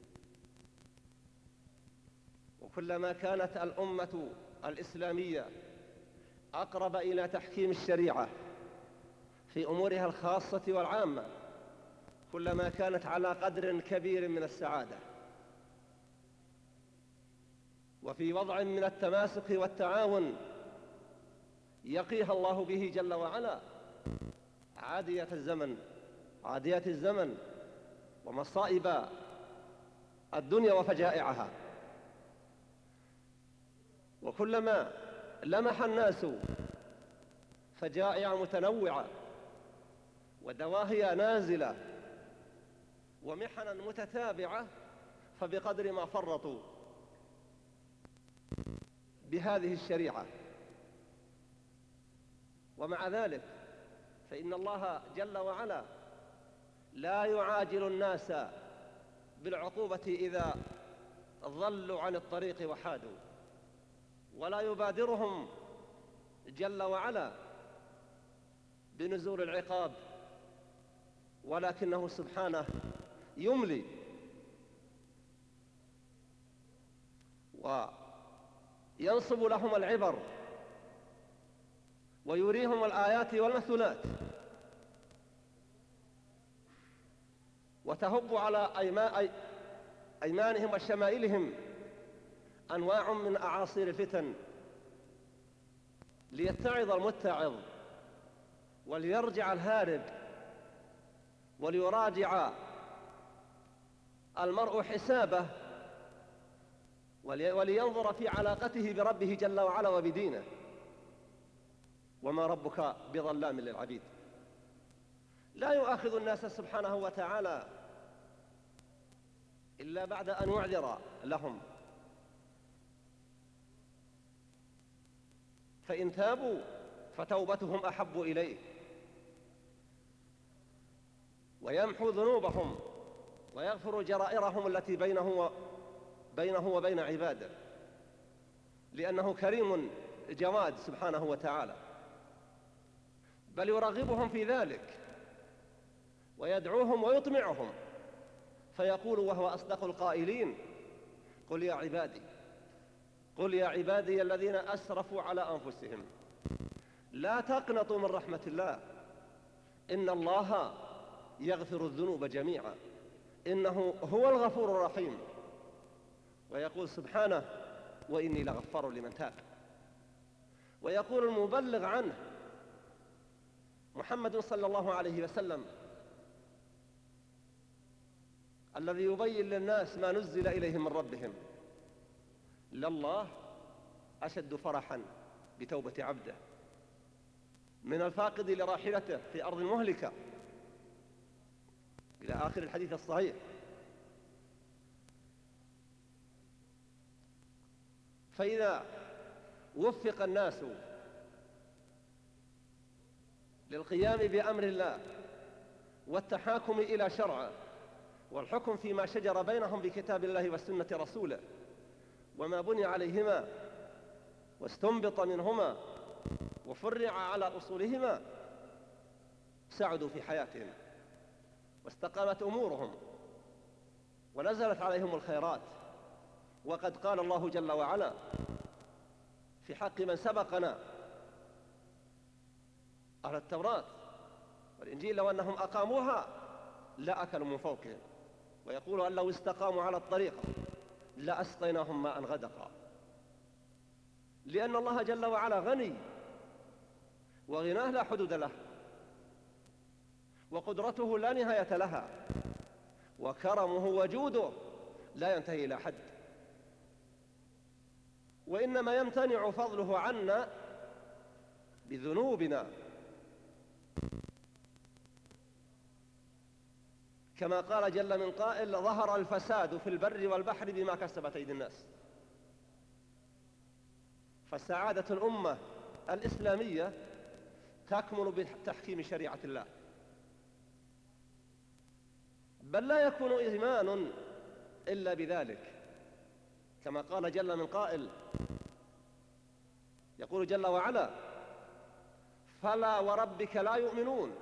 وكلما كانت الأمة الإسلامية أقرب إلى تحكيم الشريعة في أمورها الخاصة والعامة، كلما كانت على قدر كبير من السعادة وفي وضع من التماسك والتعاون يقيها الله به جل وعلا عادية الزمن ومصائب الدنيا وفجائعها. وكلما لمح الناس فجائع متنوعة ودواهي نازلة ومحنا متتابعة فبقدر ما فرطوا بهذه الشريعة. ومع ذلك فإن الله جل وعلا لا يعاجل الناس بالعقوبة إذا ضلوا عن الطريق وحادوا، ولا يبادرهم جل وعلا بنزول العقاب، ولكنه سبحانه يملي وينصب لهم العبر ويريهم الآيات والمثلات، وتهب على أيمانهم وشمائلهم أنواع من أعاصير الفتن، ليتعظ المتعظ وليرجع الهارب وليراجع المرء حسابه ولينظر في علاقته بربه جل وعلا وبدينه. وما ربك بظلام للعبيد. لا يؤاخذ الناس سبحانه وتعالى إلا بعد أن يعذر لهم، فإن تابوا فتوبتهم أحب إليه ويمحو ذنوبهم ويغفر جرائرهم التي بينه وبين عباده، لأنه كريم جواد سبحانه وتعالى، بل يرغبهم في ذلك ويدعوهم ويطمعهم، فيقول وهو أصدق القائلين: قل يا عبادي الذين أسرفوا على أنفسهم لا تقنطوا من رحمة الله إن الله يغفر الذنوب جميعا إنه هو الغفور الرحيم. ويقول سبحانه: وإني لغفار لمن تاب. ويقول المبلغ عنه محمد صلى الله عليه وسلم الذي يبين للناس ما نزل إليهم من ربهم: لله أشد فرحا بتوبة عبده من الفاقد لراحلته في أرض مهلكة، إلى آخر الحديث الصحيح. فإذا وفق الناس للقيام بأمر الله والتحاكم إلى شرعه والحكم فيما شجر بينهم بكتاب الله وسنة رسوله وما بني عليهما واستنبط منهما وفرع على أصولهما، سعدوا في حياتهم واستقامت أمورهم ونزلت عليهم الخيرات. وقد قال الله جل وعلا في حق من سبقنا أهل التوراة والإنجيل: لو أنهم أقاموها لأكلوا من فوقهم. ويقول أن لو استقاموا على الطريقة لأسقيناهم ماء غدقا، لأن الله جل وعلا غني وغناه لا حدود له، وقدرته لا نهاية لها، وكرمه وجوده لا ينتهي إلى حد، وإنما يمتنع فضله عنا بذنوبنا، كما قال جل من قائل: ظهر الفساد في البر والبحر بما كسبت أيدي الناس. فسعادة الأمة الإسلامية تكمن بتحكيم شريعة الله، بل لا يكون إيمان إلا بذلك، كما قال جل من قائل: يقول جل وعلا: فلا وربك لا يؤمنون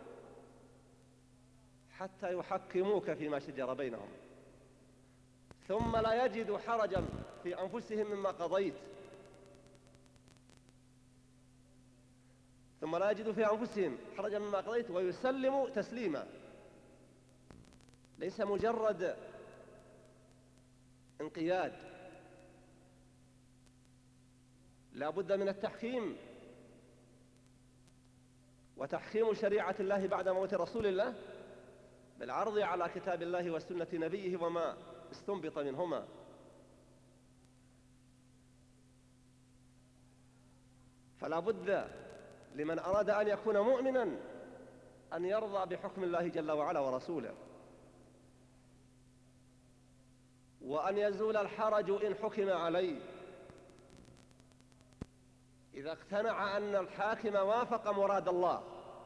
حتى يحكموك فيما شجر بينهم ثم لا يجدوا حرجا في أنفسهم مما قضيت ويسلموا تسليما. ليس مجرد انقياد، لا بد من التحكيم وتحكيم شريعة الله بعد موت رسول الله بالعرض على كتاب الله وسنة نبيه وما استنبط منهما. فلا بد لمن أراد أن يكون مؤمنا أن يرضى بحكم الله جل وعلا ورسوله. وأن يزول الحرج إن حكم عليه. إذا اقتنع أن الحاكم وافق مراد الله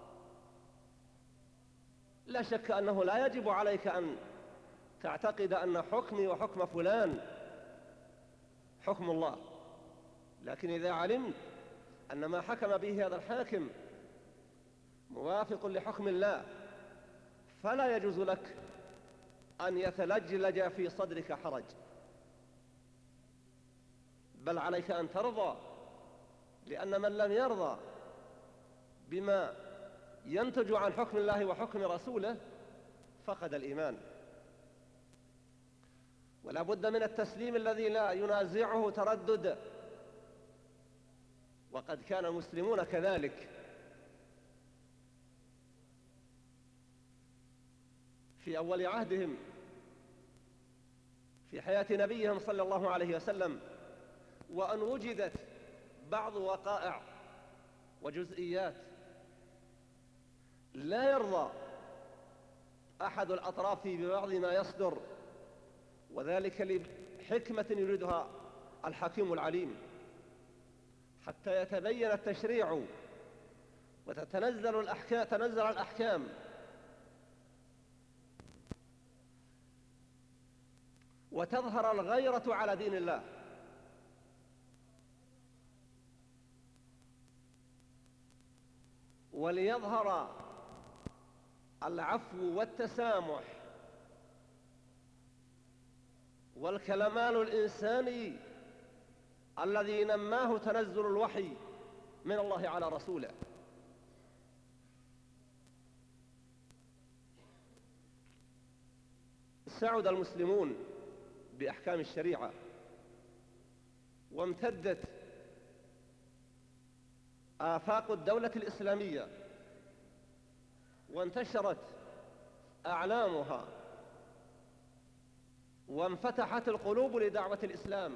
لا شك أنه لا يجب عليك أن تعتقد أن حكمي وحكم فلان حكم الله، لكن إذا علمت أن ما حكم به هذا الحاكم موافق لحكم الله فلا يجوز لك أن يتلجلج في صدرك حرج، بل عليك أن ترضى، لأن من لم يرضى بما ينتج عن حكم الله وحكم رسوله فقد الإيمان. ولا بد من التسليم الذي لا ينازعه تردد، وقد كان المسلمون كذلك في أول عهدهم في حياة نبيهم صلى الله عليه وسلم، وأن وجدت بعض وقائع وجزئيات لا يرضى أحد الأطراف ببعض ما يصدر، وذلك لحكمة يريدها الحكيم العليم، حتى يتبين التشريع وتتنزل الأحكام وتظهر الغيرة على دين الله. وليظهر العفو والتسامح والكمال الإنساني الذي نماه تنزل الوحي من الله على رسوله. سعد المسلمون بأحكام الشريعة وامتدت آفاق الدولة الإسلامية وانتشرت أعلامها وانفتحت القلوب لدعوة الإسلام،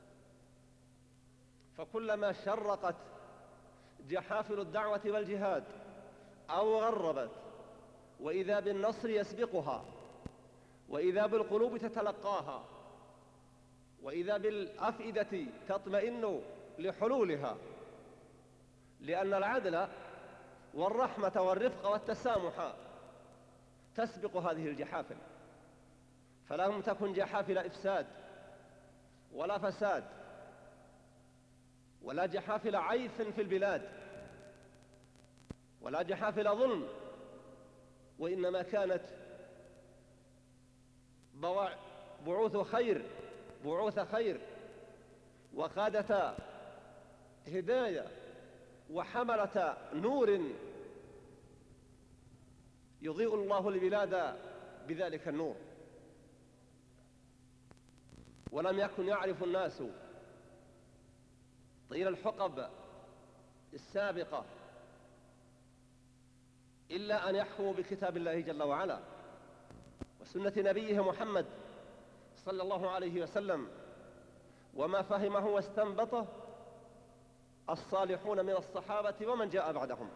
فكلما شرقت جحافل الدعوة والجهاد أو غربت وإذا بالنصر يسبقها، وإذا بالقلوب تتلقاها، وإذا بالأفئدة تطمئن لحلولها، لأن العدل والرحمة والرفق والتسامح تسبق هذه الجحافل، فلم تكن جحافل إفساد ولا فساد ولا جحافل عيث في البلاد ولا جحافل ظلم، وإنما كانت بعوث خير وقادة هداية وحملة نور يضيء الله البلاد بذلك النور. ولم يكن يعرف الناس طيل الحقب السابقة إلا أن يحكموا بكتاب الله جل وعلا وسنة نبيه محمد صلى الله عليه وسلم، وما فهمه واستنبطه الصالحون من الصحابة ومن جاء بعدهم.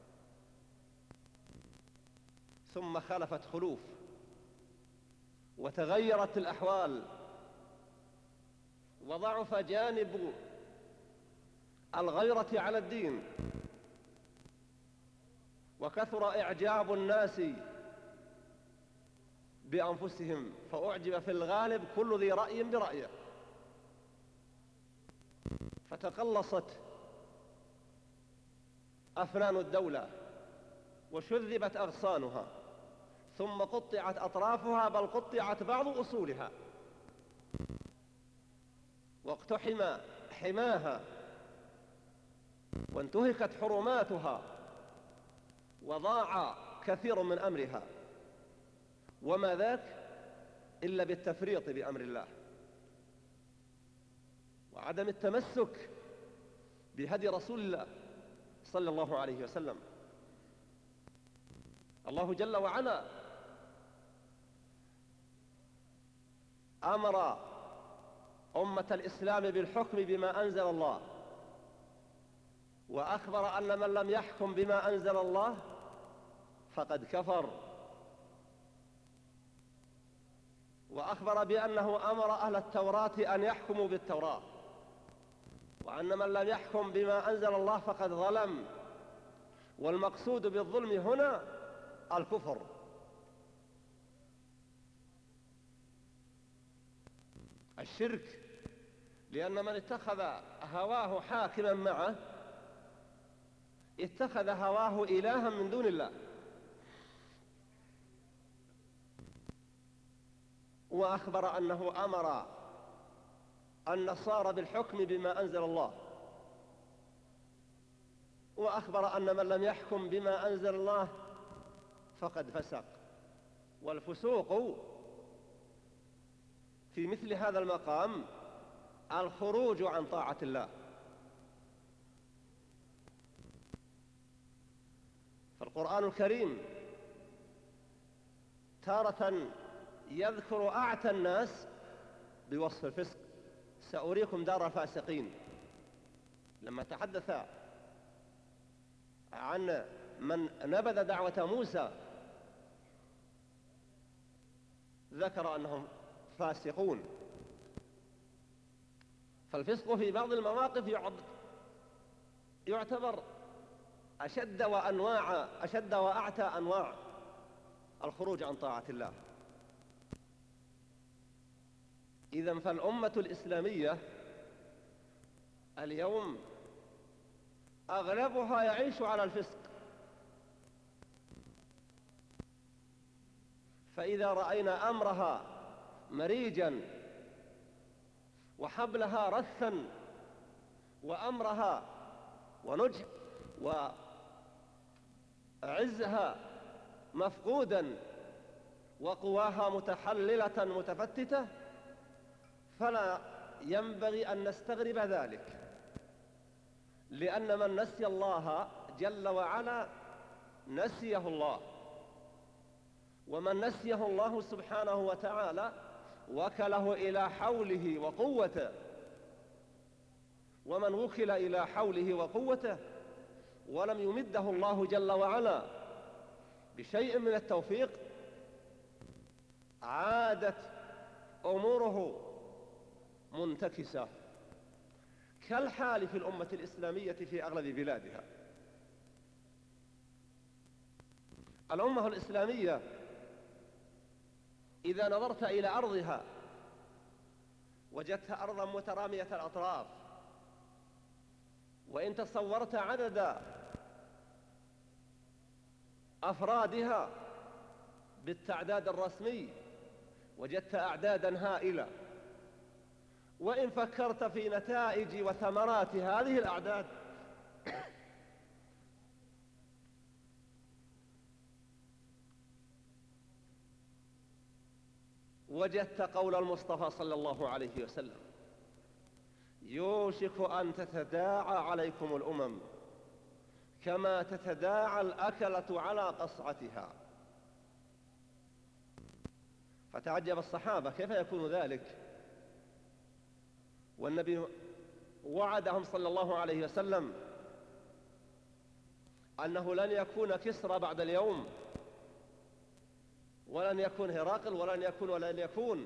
ثم خلفت خلوف وتغيرت الأحوال وضعف جانب الغيرة على الدين، وكثر إعجاب الناس بأنفسهم، فأعجب في الغالب كل ذي رأي برأيه، فتقلصت أفنان الدولة وشذبت أغصانها، ثم قطعت أطرافها، بل قطعت بعض أصولها، واقتحم حماها وانتهكت حرماتها، وضاع كثير من أمرها، وما ذاك إلا بالتفريط بأمر الله وعدم التمسك بهدي رسول الله صلى الله عليه وسلم. الله جل وعلا أمر أمة الإسلام بالحكم بما أنزل الله، وأخبر أن من لم يحكم بما أنزل الله فقد كفر. وأخبر بأنه أمر أهل التوراة أن يحكموا بالتوراة، وأن من لم يحكم بما أنزل الله فقد ظلم. والمقصود بالظلم هنا الكفر. الشرك، لأن من اتخذ هواه حاكما معه اتخذ هواه إلها من دون الله. وأخبر أنه أمر النصارى بالحكم بما أنزل الله، وأخبر أن من لم يحكم بما أنزل الله فقد فسق. والفسوق في مثل هذا المقام الخروج عن طاعة الله. فالقرآن الكريم تارة يذكر أعتى الناس بوصف الفسق: سأريكم دار الفاسقين. لما تحدث عن من نبذ دعوة موسى ذكر أنهم فاسقون. فالفسق في بعض المواقف يعتبر أشد وأعتى أنواع الخروج عن طاعة الله. إذن فالأمة الإسلامية اليوم أغلبها يعيش على الفسق. فإذا رأينا أمرها مريجا وحبلها رثا وأمرها ونجح وعزها مفقودا وقواها متحللة متفتتة، فلا ينبغي أن نستغرب ذلك، لأن من نسي الله جل وعلا نسيه الله، ومن نسيه الله سبحانه وتعالى وكله إلى حوله وقوته. ومن وكل إلى حوله وقوته ولم يمده الله جل وعلا بشيء من التوفيق عادت أموره منتكسة، كالحال في الأمة الإسلامية في أغلب بلادها. الأمة الإسلامية إذا نظرت إلى أرضها وجدتها أرضا مترامية الأطراف، وإن تصورت عدد أفرادها بالتعداد الرسمي وجدت أعدادا هائلة، وإن فكرت في نتائج وثمرات هذه الأعداد وجدت قول المصطفى صلى الله عليه وسلم: يوشك أن تتداعى عليكم الأمم كما تتداعى الأكلة على قصعتها. فتعجب الصحابة كيف يكون ذلك، والنبي وعدهم صلى الله عليه وسلم أنه لن يكون كسرى بعد اليوم، ولن يكون هرقل، ولن يكون.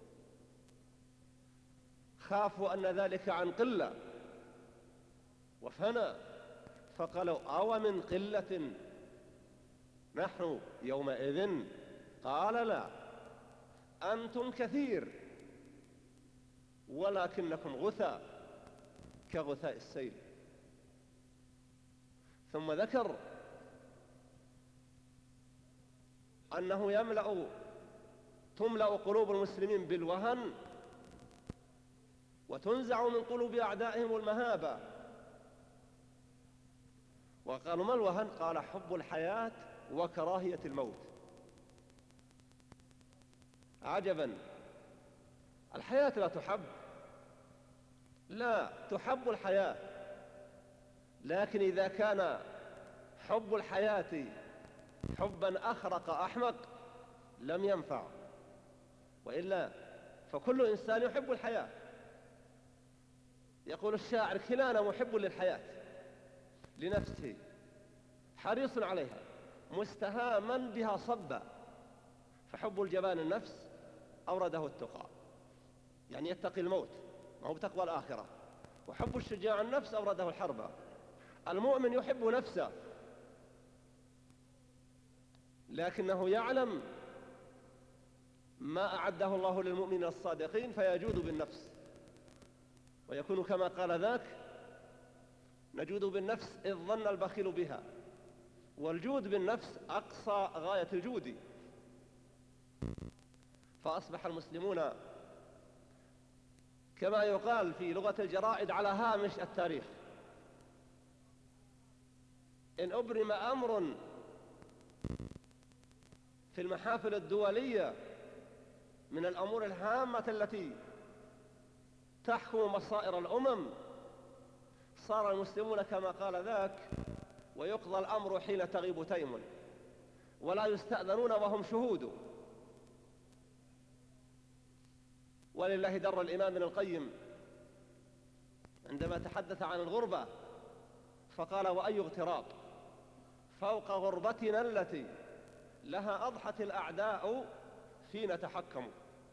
خافوا أن ذلك عن قلة وفنى، فقالوا: أو من قلة نحن يومئذ؟ قال: لا، أنتم كثير ولكنكم غثاء كغثاء السيل. ثم ذكر أنه تملأ قلوب المسلمين بالوهن وتنزع من قلوب أعدائهم المهابة. وقالوا: ما الوهن؟ قال: حب الحياة وكراهية الموت. عجبا، الحياة لا تحب، لا تحب الحياة، لكن إذا كان حب الحياة حبا أخرق أحمق لم ينفع، وإلا فكل إنسان يحب الحياة. يقول الشاعر: كلانا محب للحياة لنفسه حريص عليها مستهاما بها صبا، فحب الجبان النفس أورده التقى، يعني يتقي الموت، ما هو بتقوى الآخرة. وحب الشجاع النفس أورده الحرب. المؤمن يحب نفسه، لكنه يعلم ما أعده الله للمؤمنين الصادقين فيجود بالنفس، ويكون كما قال ذاك: نجود بالنفس إذ ظن البخيل بها. والجود بالنفس أقصى غاية الجود. فأصبح المسلمون كما يقال في لغة الجرائد على هامش التاريخ. إن أبرم أمر في المحافل الدولية من الأمور الهامة التي تحكم مصائر الأمم، صار المسلمون كما قال ذاك: ويقضى الأمر حين تغيب تيم، ولا يستأذنون وهم شهود. ولله در الإمام ابن القيم عندما تحدث عن الغربة فقال: وأي اغتراب فوق غربتنا التي لها أضحت الأعداء فينا تحكموا.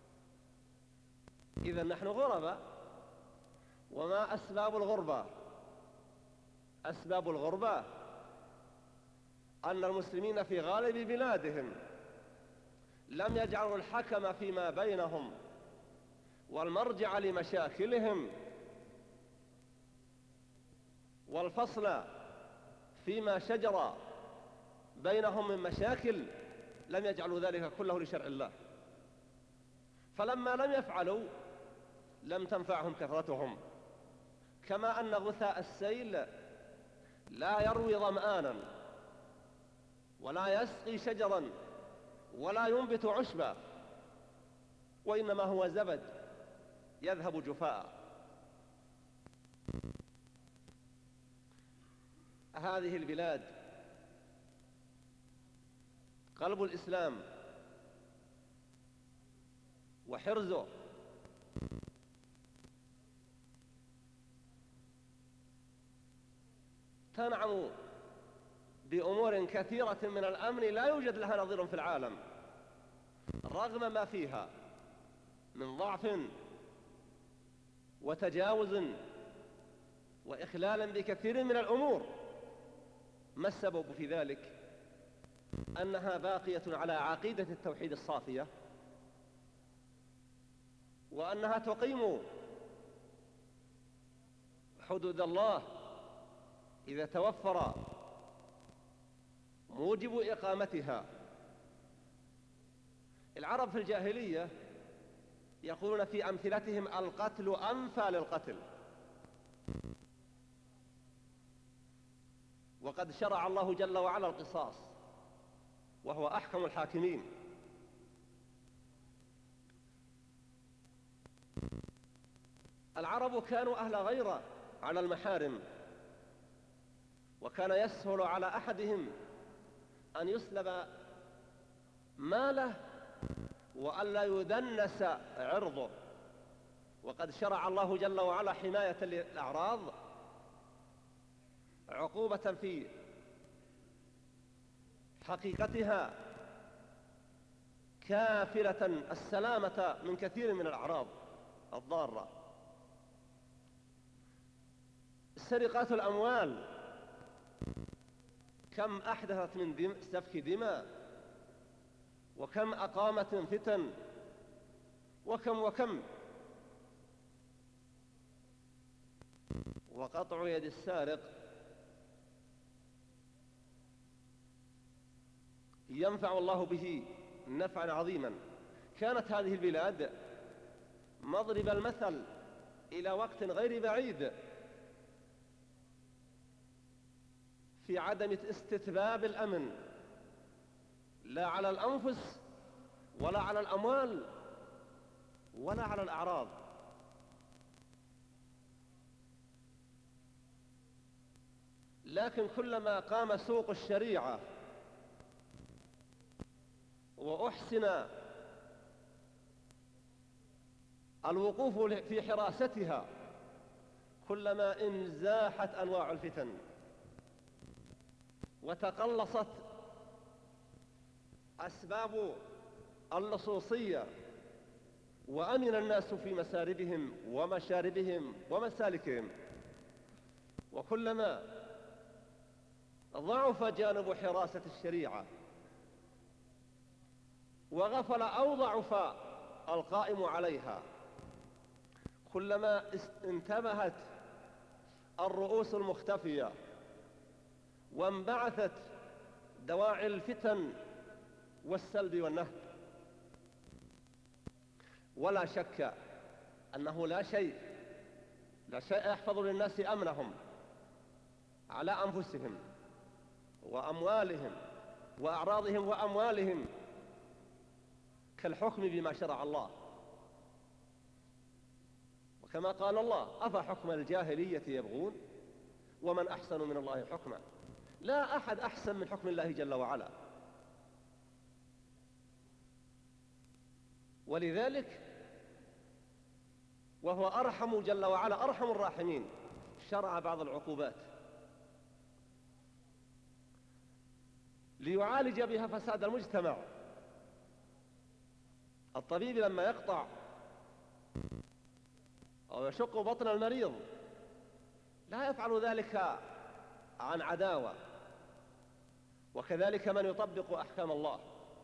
إذن نحن غرباء. وما أسباب الغربة؟ أسباب الغربة أن المسلمين في غالب بلادهم لم يجعلوا الحكم فيما بينهم والمرجع لمشاكلهم والفصل فيما شجر بينهم من مشاكل، لم يجعلوا ذلك كله لشرع الله. فلما لم يفعلوا لم تنفعهم كثرتهم. كما أن غثاء السيل لا يروي ظمآنا ولا يسقي شجرا ولا ينبت عشبا، وإنما هو زبد يذهب جفاء. هذه البلاد قلب الإسلام وحرزه، تنعم بأمور كثيرة من الأمن لا يوجد لها نظير في العالم، رغم ما فيها من ضعف وتجاوز وإخلال بكثير من الأمور. ما السبب في ذلك؟ أنها باقية على عقيدة التوحيد الصافية، وأنها تقيم حدود الله إذا توفر موجب إقامتها. العرب في الجاهلية يقولون في أمثلتهم: القتل أنفى للقتل. وقد شرع الله جل وعلا القصاص وهو أحكم الحاكمين. العرب كانوا أهل غيرة على المحارم، وكان يسهل على أحدهم أن يسلب ماله وألا يدنس عرضه. وقد شرع الله جل وعلا حماية للأعراض عقوبة في حقيقتها كافلة السلامة من كثير من الأعراض الضارة. سرقات الأموال كم أحدثت من سفك دماء، وكم أقامت من فتن، وكم. وقطع يد السارق ينفع الله به نفعا عظيما. كانت هذه البلاد مضرب المثل إلى وقت غير بعيد في عدم استتباب الأمن، لا على الأنفس ولا على الأموال ولا على الأعراض. لكن كلما قام سوق الشريعة وأحسن الوقوف في حراستها، كلما انزاحت أنواع الفتن وتقلصت أسباب اللصوصية وأمن الناس في مساربهم ومشاربهم ومسالكهم. وكلما ضعف جانب حراسة الشريعة وغفل أو ضعف القائم عليها، كلما انتبهت الرؤوس المختفية وانبعثت دواعي الفتن والسلب والنهب. ولا شك أنه لا شيء يحفظ للناس أمنهم على أنفسهم وأموالهم وأعراضهم وأموالهم كالحكم بما شرع الله. وكما قال الله: أفحكم الجاهلية يبغون ومن أحسن من الله حكما. لا أحد أحسن من حكم الله جل وعلا. ولذلك وهو أرحم جل وعلا، أرحم الراحمين، شرع بعض العقوبات ليعالج بها فساد المجتمع. الطبيب لما يقطع أو يشق بطن المريض لا يفعل ذلك عن عداوة، وكذلك من يطبق أحكام الله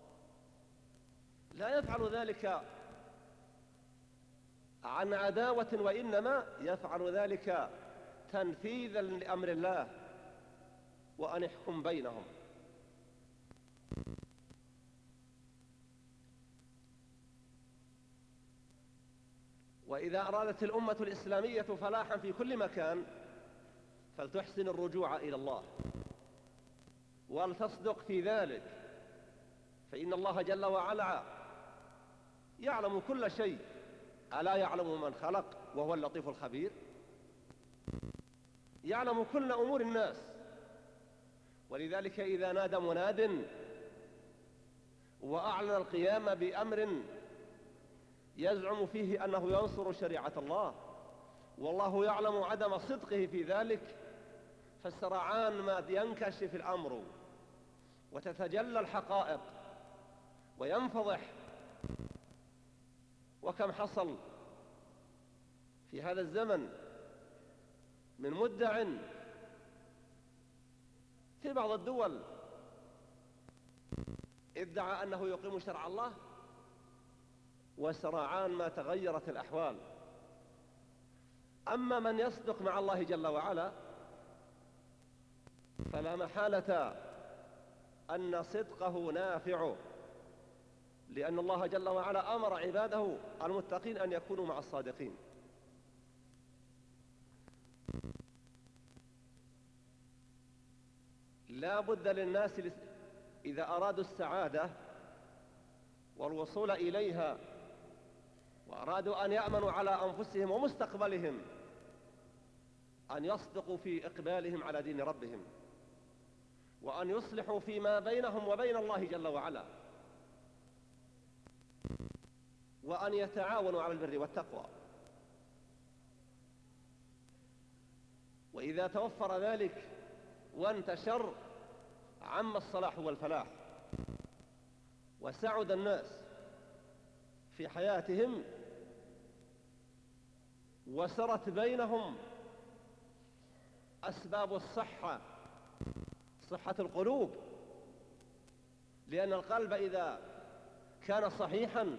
لا يفعل ذلك عن عداوة، وإنما يفعل ذلك تنفيذا لأمر الله وأن يحكم بينهم. وإذا أرادت الأمة الإسلامية فلاحا في كل مكان فلتحسن الرجوع إلى الله ولتصدق في ذلك، فإن الله جل وعلا يعلم كل شيء. ألا يعلم من خلق وهو اللطيف الخبير؟ يعلم كل أمور الناس. ولذلك إذا نادى مناد وأعلن القيام بأمر يزعم فيه أنه ينصر شريعة الله والله يعلم عدم صدقه في ذلك، فالسرعان ما ينكشف الأمر وتتجلى الحقائق وينفضح. وكم حصل في هذا الزمن من مدع في بعض الدول ادعى أنه يقيم شرع الله، وسرعان ما تغيرت الأحوال. أما من يصدق مع الله جل وعلا فلا محالة أن صدقه نافع، لأن الله جل وعلا أمر عباده المتقين أن يكونوا مع الصادقين. لا بد للناس إذا أرادوا السعادة والوصول إليها وأرادوا أن يأمنوا على أنفسهم ومستقبلهم أن يصدقوا في إقبالهم على دين ربهم، وأن يصلحوا فيما بينهم وبين الله جل وعلا، وأن يتعاونوا على البر والتقوى. وإذا توفر ذلك وانتشر عم الصلاح والفلاح، وسعد الناس في حياتهم، وسرت بينهم أسباب الصحة، صحة القلوب، لأن القلب إذا كان صحيحا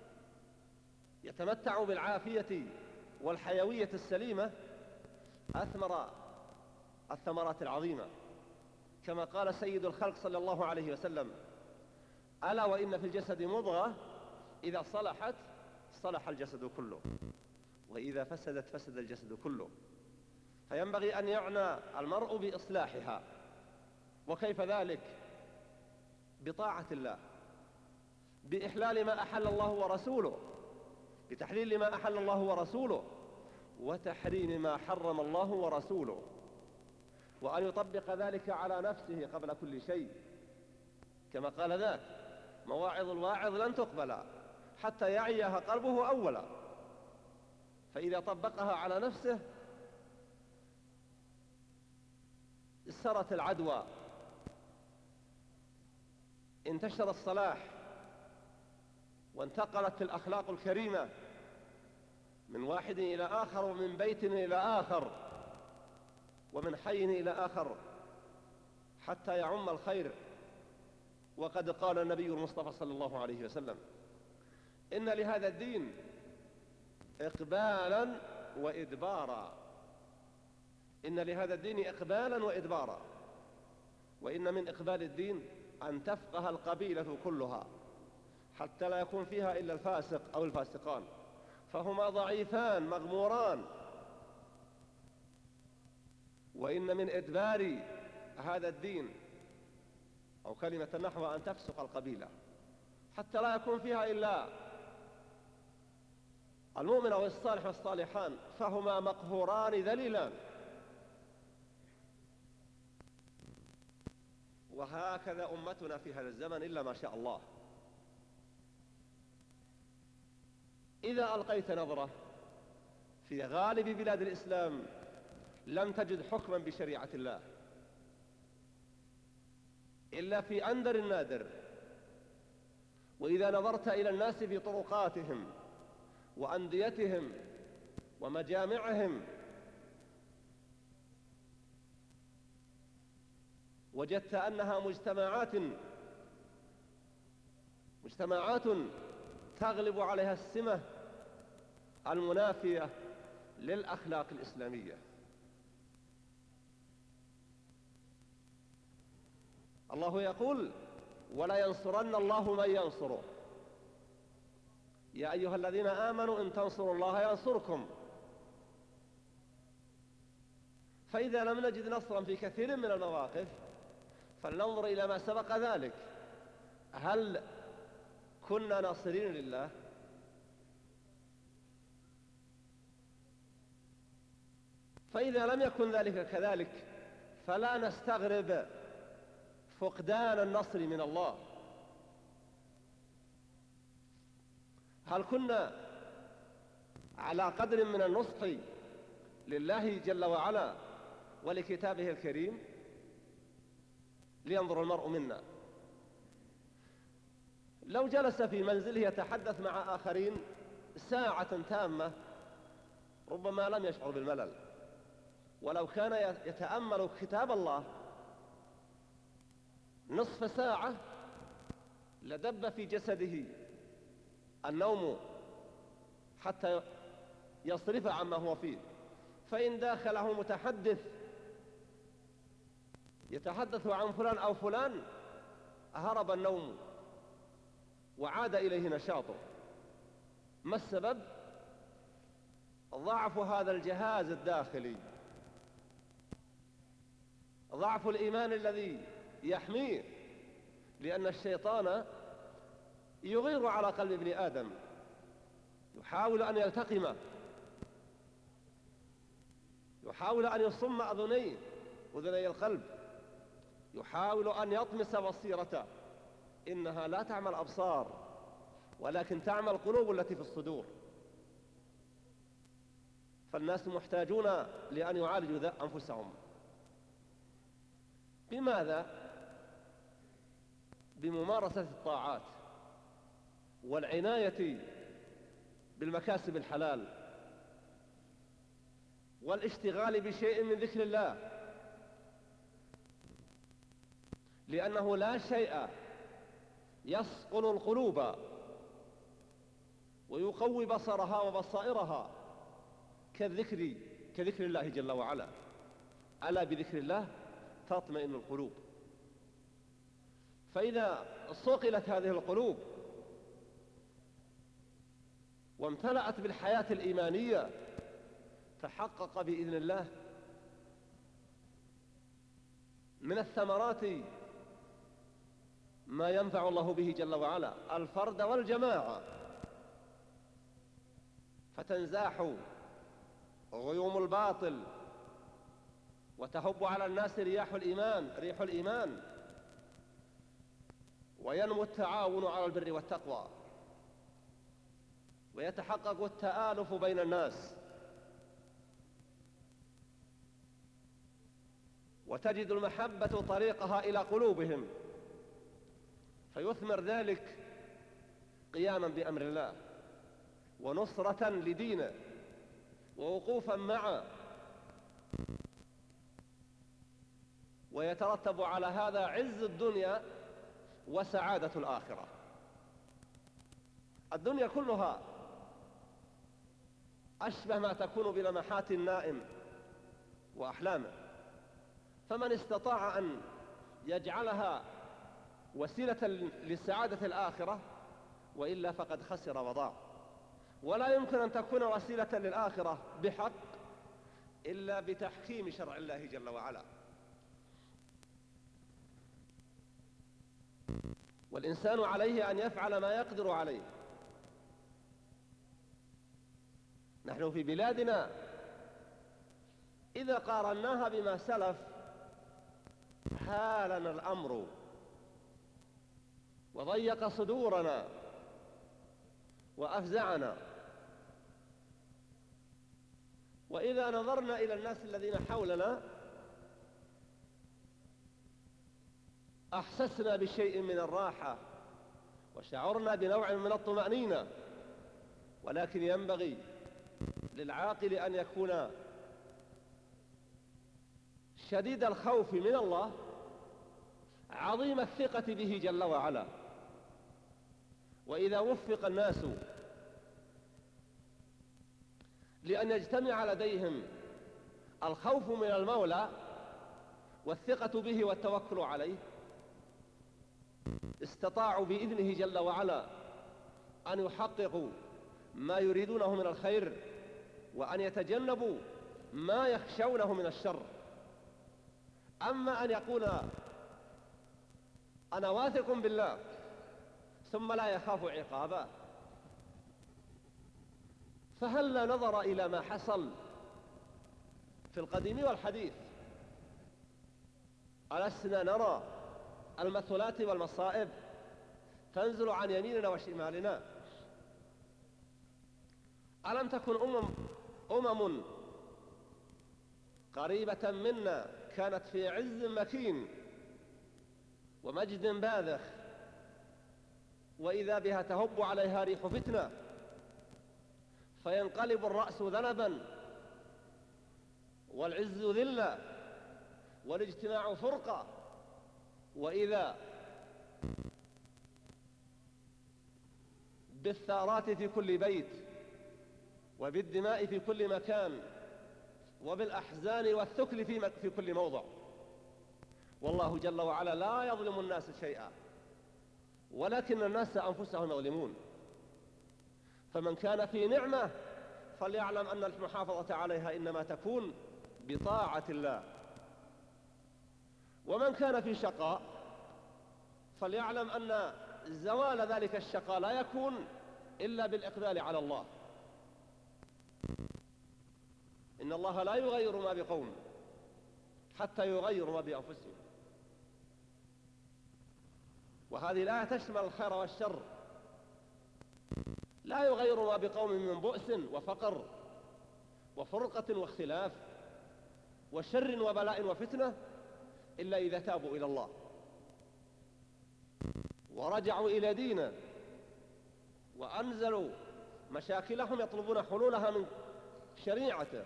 يتمتع بالعافية والحيوية السليمة أثمر الثمرات العظيمة، كما قال سيد الخلق صلى الله عليه وسلم: ألا وإن في الجسد مضغة إذا صلحت صلح الجسد كله وإذا فسدت فسد الجسد كله. فينبغي أن يعنى المرء بإصلاحها. وكيف ذلك؟ بطاعة الله، بإحلال ما أحل الله ورسوله، بتحليل ما أحل الله ورسوله، وتحريم ما حرم الله ورسوله، وأن يطبق ذلك على نفسه قبل كل شيء، كما قال ذاك: مواعظ الواعظ لن تقبل حتى يعيها قلبه أولا. فإذا طبقها على نفسه سرت العدوى، انتشر الصلاح، وانتقلت الأخلاق الكريمة من واحد إلى آخر، ومن بيت إلى آخر، ومن حي إلى آخر، حتى يعم الخير. وقد قال النبي المصطفى صلى الله عليه وسلم: إن لهذا الدين إقبالا وإدبارا، إن لهذا الدين إقبالا وإدبارا، وإن من إقبال الدين أن تفقه القبيلة كلها حتى لا يكون فيها إلا الفاسق أو الفاسقان، فهما ضعيفان مغموران. وإن من إدبار هذا الدين أو كلمة النحو أن تفسق القبيلة حتى لا يكون فيها إلا المؤمن والصالح والصالحان، فهما مقهوران ذليلان. وهكذا أمتنا في هذا الزمن إلا ما شاء الله. إذا ألقيت نظرة في غالب بلاد الإسلام لم تجد حكما بشريعة الله إلا في أندر النادر. وإذا نظرت إلى الناس في طرقاتهم وأنديتهم ومجامعهم وجدت أنها مجتمعات تغلب عليها السمة المنافية للأخلاق الإسلامية. الله يقول: ولا ينصرن الله من ينصره. يا أيها الذين آمنوا إن تنصروا الله ينصركم. فإذا لم نجد نصرا في كثير من المواقف فلننظر إلى ما سبق ذلك، هل كنا ناصرين لله؟ فإذا لم يكن ذلك كذلك فلا نستغرب فقدان النصر من الله. هل كنا على قدر من النصح لله جل وعلا ولكتابه الكريم؟ لينظر المرء منا لو جلس في منزله يتحدث مع آخرين ساعة تامة ربما لم يشعر بالملل، ولو كان يتأمل كتاب الله نصف ساعة لدب في جسده النوم حتى يصرف عما هو فيه. فإن داخله متحدث يتحدث عن فلان أو فلان هرب النوم وعاد إليه نشاطه. ما السبب؟ ضعف هذا الجهاز الداخلي، ضعف الإيمان الذي يحميه، لأن الشيطان يغير على قلب ابن آدم، يحاول أن يلتقمه، يحاول أن يصم أذني القلب، يحاول أن يطمس بصيرته. إنها لا تعمى الأبصار ولكن تعمى القلوب التي في الصدور. فالناس محتاجون لأن يعالجوا أنفسهم. بماذا؟ بممارسة الطاعات والعناية بالمكاسب الحلال والاشتغال بشيء من ذكر الله، لأنه لا شيء يصقل القلوب ويقوي بصرها وبصائرها كذكر الله جل وعلا. ألا بذكر الله تطمئن القلوب. فإذا صقلت هذه القلوب وامتلأت بالحياة الإيمانية تحقق بإذن الله من الثمرات ما ينفع الله به جل وعلا الفرد والجماعة، فتنزاح غيوم الباطل وتهب على الناس ريح الإيمان، وينمو التعاون على البر والتقوى، ويتحقق التآلف بين الناس، وتجد المحبة طريقها إلى قلوبهم، فيثمر ذلك قياما بأمر الله ونصرة لدينه ووقوفا معه، ويترتب على هذا عز الدنيا وسعادة الآخرة. الدنيا كلها أشبه ما تكون بلمحات النائم وأحلامه، فمن استطاع أن يجعلها وسيلة لسعادة الآخرة وإلا فقد خسر وضاع. ولا يمكن أن تكون وسيلة للآخرة بحق إلا بتحكيم شرع الله جل وعلا. والإنسان عليه أن يفعل ما يقدر عليه. نحن في بلادنا إذا قارناها بما سلف هالنا الأمر وضيق صدورنا وأفزعنا. وإذا نظرنا إلى الناس الذين حولنا أحسسنا بشيء من الراحة وشعرنا بنوع من الطمأنينة. ولكن ينبغي للعاقل أن يكون شديد الخوف من الله عظيم الثقة به جل وعلا. وإذا وفق الناس لأن يجتمع لديهم الخوف من المولى والثقة به والتوكل عليه استطاعوا بإذنه جل وعلا أن يحققوا ما يريدونه من الخير وأن يتجنبوا ما يخشونه من الشر. أما أن يقول أنا واثق بالله ثم لا يخاف عقابه، فهل نظر إلى ما حصل في القديم والحديث؟ ألسنا نرى المثلات والمصائب تنزل عن يميننا وشمالنا؟ ألم تكن أمم قريبة منا كانت في عز مكين ومجد باذخ وإذا بها تهب عليها ريح فتنة فينقلب الرأس ذنبا والعز ذلة والاجتماع فرقة، وإذا بالثارات في كل بيت وبالدماء في كل مكان وبالأحزان والثكل في كل موضع. والله جل وعلا لا يظلم الناس شيئا ولكن الناس أنفسهم يظلمون. فمن كان في نعمة فليعلم أن المحافظة عليها إنما تكون بطاعة الله، ومن كان في شقاء فليعلم أن زوال ذلك الشقاء لا يكون إلا بالإقبال على الله. إن الله لا يغير ما بقوم حتى يغيروا ما بأنفسهم. وهذه الآية تشمل الخير والشر. لا يغير ما بقوم من بؤس وفقر وفرقة واختلاف وشر وبلاء وفتنة إلا إذا تابوا إلى الله ورجعوا إلى دينه وأنزلوا مشاكلهم يطلبون حلولها من شريعته.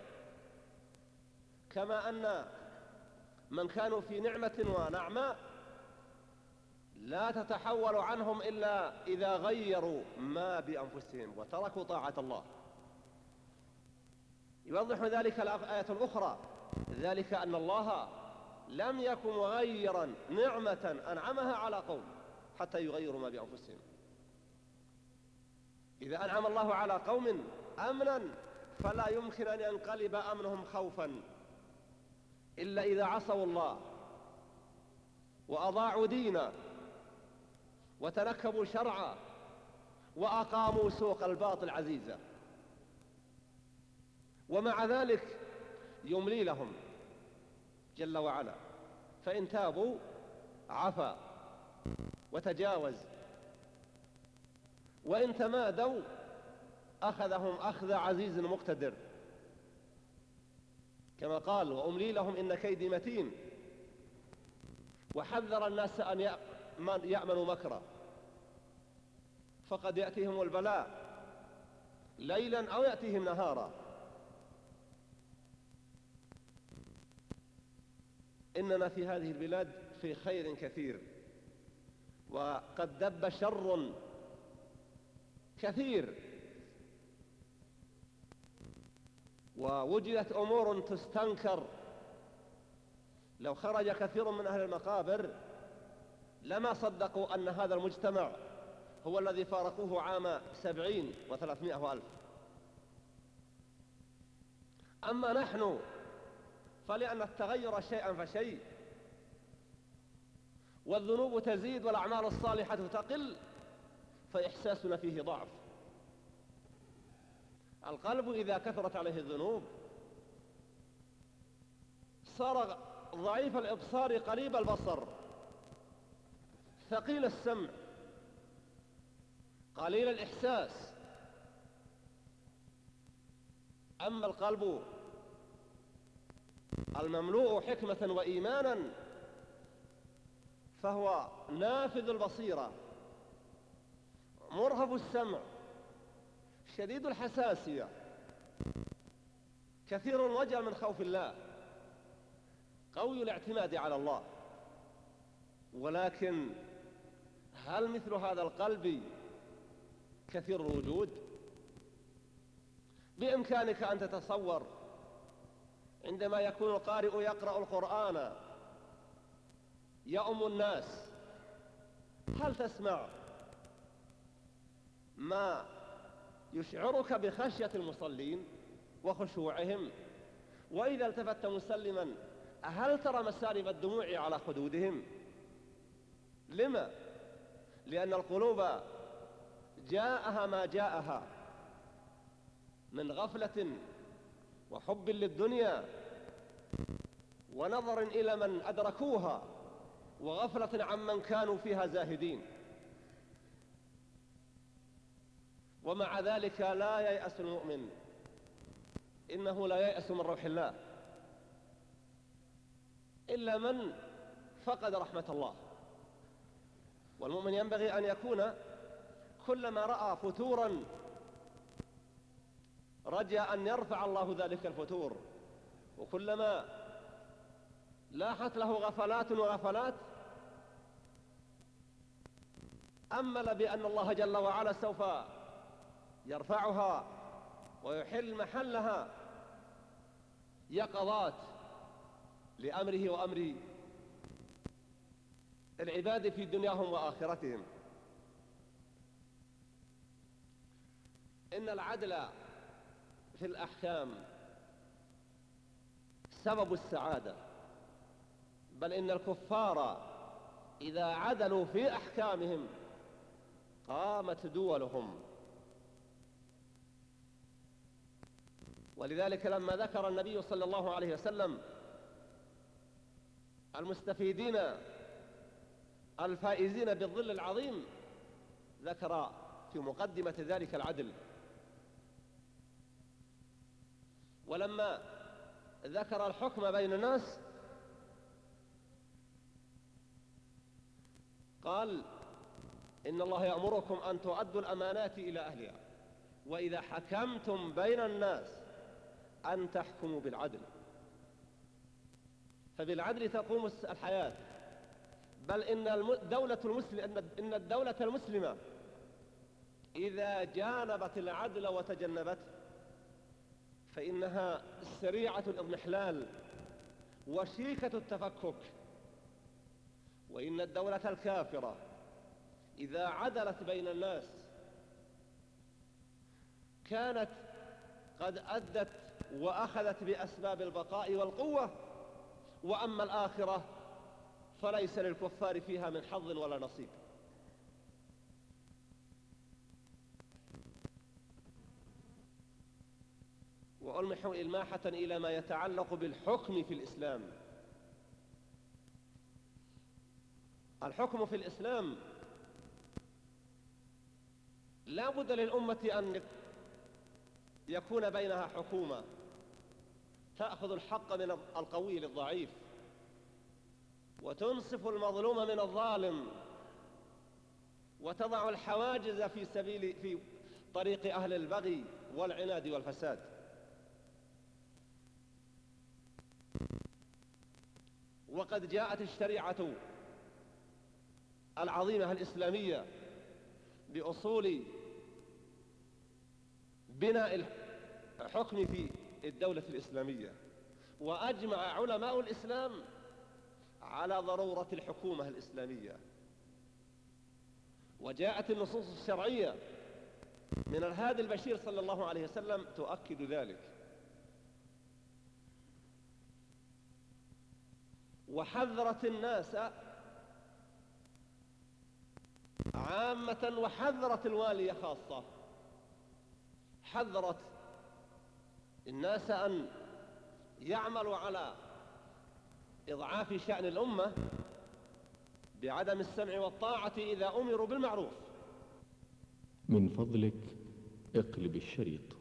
كما أن من كانوا في نعمة ونعماء لا تتحول عنهم إلا إذا غيروا ما بأنفسهم وتركوا طاعة الله. يوضح ذلك الآية الأخرى، ذلك أن الله لم يكن مغيرا نعمة أنعمها على قوم حتى يغيروا ما بأنفسهم. إذا أنعم الله على قوم أمنا فلا يمكن أن ينقلب أمنهم خوفا إلا إذا عصوا الله وأضاعوا دينا وتنكبوا شرعا وأقاموا سوق الباطل عزيزا. ومع ذلك يملي لهم جل وعلا، فإن تابوا عفا وتجاوز، وإن تمادوا أخذهم أخذ عزيز مقتدر، كما قال وأملي لهم إن كيدي متين. وحذر الناس أن يأمنوا مكره فقد يأتيهم البلاء ليلا أو يأتيهم نهارا. إننا في هذه البلاد في خير كثير، وقد دب شر كثير، ووجدت أمور تستنكر. لو خرج كثير من أهل المقابر لما صدقوا أن هذا المجتمع هو الذي فارقوه عام 70 و300 وألف. أما نحن فلأن التغير شيئا فشيء، والذنوب تزيد والأعمال الصالحة تقل، فإحساسنا فيه ضعف. القلب إذا كثرت عليه الذنوب صار ضعيف الإبصار قريب البصر، ثقيل السمع، قليل الإحساس. أما القلب المملوء حكمة وإيمانا فهو نافذ البصيرة، مرهف السمع، شديد الحساسية، كثير الوجل من خوف الله، قوي الاعتماد على الله. ولكن هل مثل هذا القلب كثير الوجود؟ بإمكانك أن تتصور عندما يكون القارئ يقرأ القرآن يؤم الناس، هل تسمع ما يشعرك بخشية المصلين وخشوعهم؟ وإذا التفت مسلما هل ترى مسالب الدموع على خدودهم؟ لما؟ لأن القلوب جاءها ما جاءها من غفلة وحب للدنيا ونظر إلى من أدركوها وغفلة عمن كانوا فيها زاهدين. ومع ذلك لا ييأس المؤمن، إنه لا ييأس من روح الله إلا من فقد رحمة الله. والمؤمن ينبغي أن يكون كلما رأى فتورا رجاء أن يرفع الله ذلك الفتور، وكلما لاحت له غفلات وغفلات أمل بأن الله جل وعلا سوف يرفعها ويحل محلها يقظات لأمره وأمر العباد في دنياهم وآخرتهم. إن العدل في الأحكام سبب السعادة، بل إن الكفار إذا عدلوا في أحكامهم قامت دولهم. ولذلك لما ذكر النبي صلى الله عليه وسلم المستفيدين الفائزين بالظل العظيم ذكر في مقدمة ذلك العدل. ولما ذكر الحكم بين الناس قال إن الله يأمركم أن تؤدوا الأمانات إلى أهلها وإذا حكمتم بين الناس أن تحكموا بالعدل. فبالعدل تقوم الحياة، بل إن الدولة المسلمة إذا جانبت العدل وتجنبته فإنها سريعة الاضمحلال وشيكة التفكك. وإن الدولة الكافرة إذا عدلت بين الناس كانت قد أدت وأخذت بأسباب البقاء والقوة، وأما الآخرة فليس للكفار فيها من حظ ولا نصيب. وألمح إلماحة إلى ما يتعلق بالحكم في الإسلام. الحكم في الإسلام لا بد للأمة أن يكون بينها حكومة تأخذ الحق من القوي للضعيف وتنصف المظلوم من الظالم وتضع الحواجز في طريق أهل البغي والعناد والفساد. وقد جاءت الشريعة العظيمة الإسلامية بأصول بناء الحكم في الدولة الإسلامية، وأجمع علماء الإسلام على ضرورة الحكومة الإسلامية، وجاءت النصوص الشرعية من الهادي البشير صلى الله عليه وسلم تؤكد ذلك، وحذرت الناس عامة وحذرت الوالي خاصة. حذرت الناس أن يعملوا على إضعاف شأن الأمة بعدم السمع والطاعة إذا أمروا بالمعروف. من فضلك اقلب الشريط.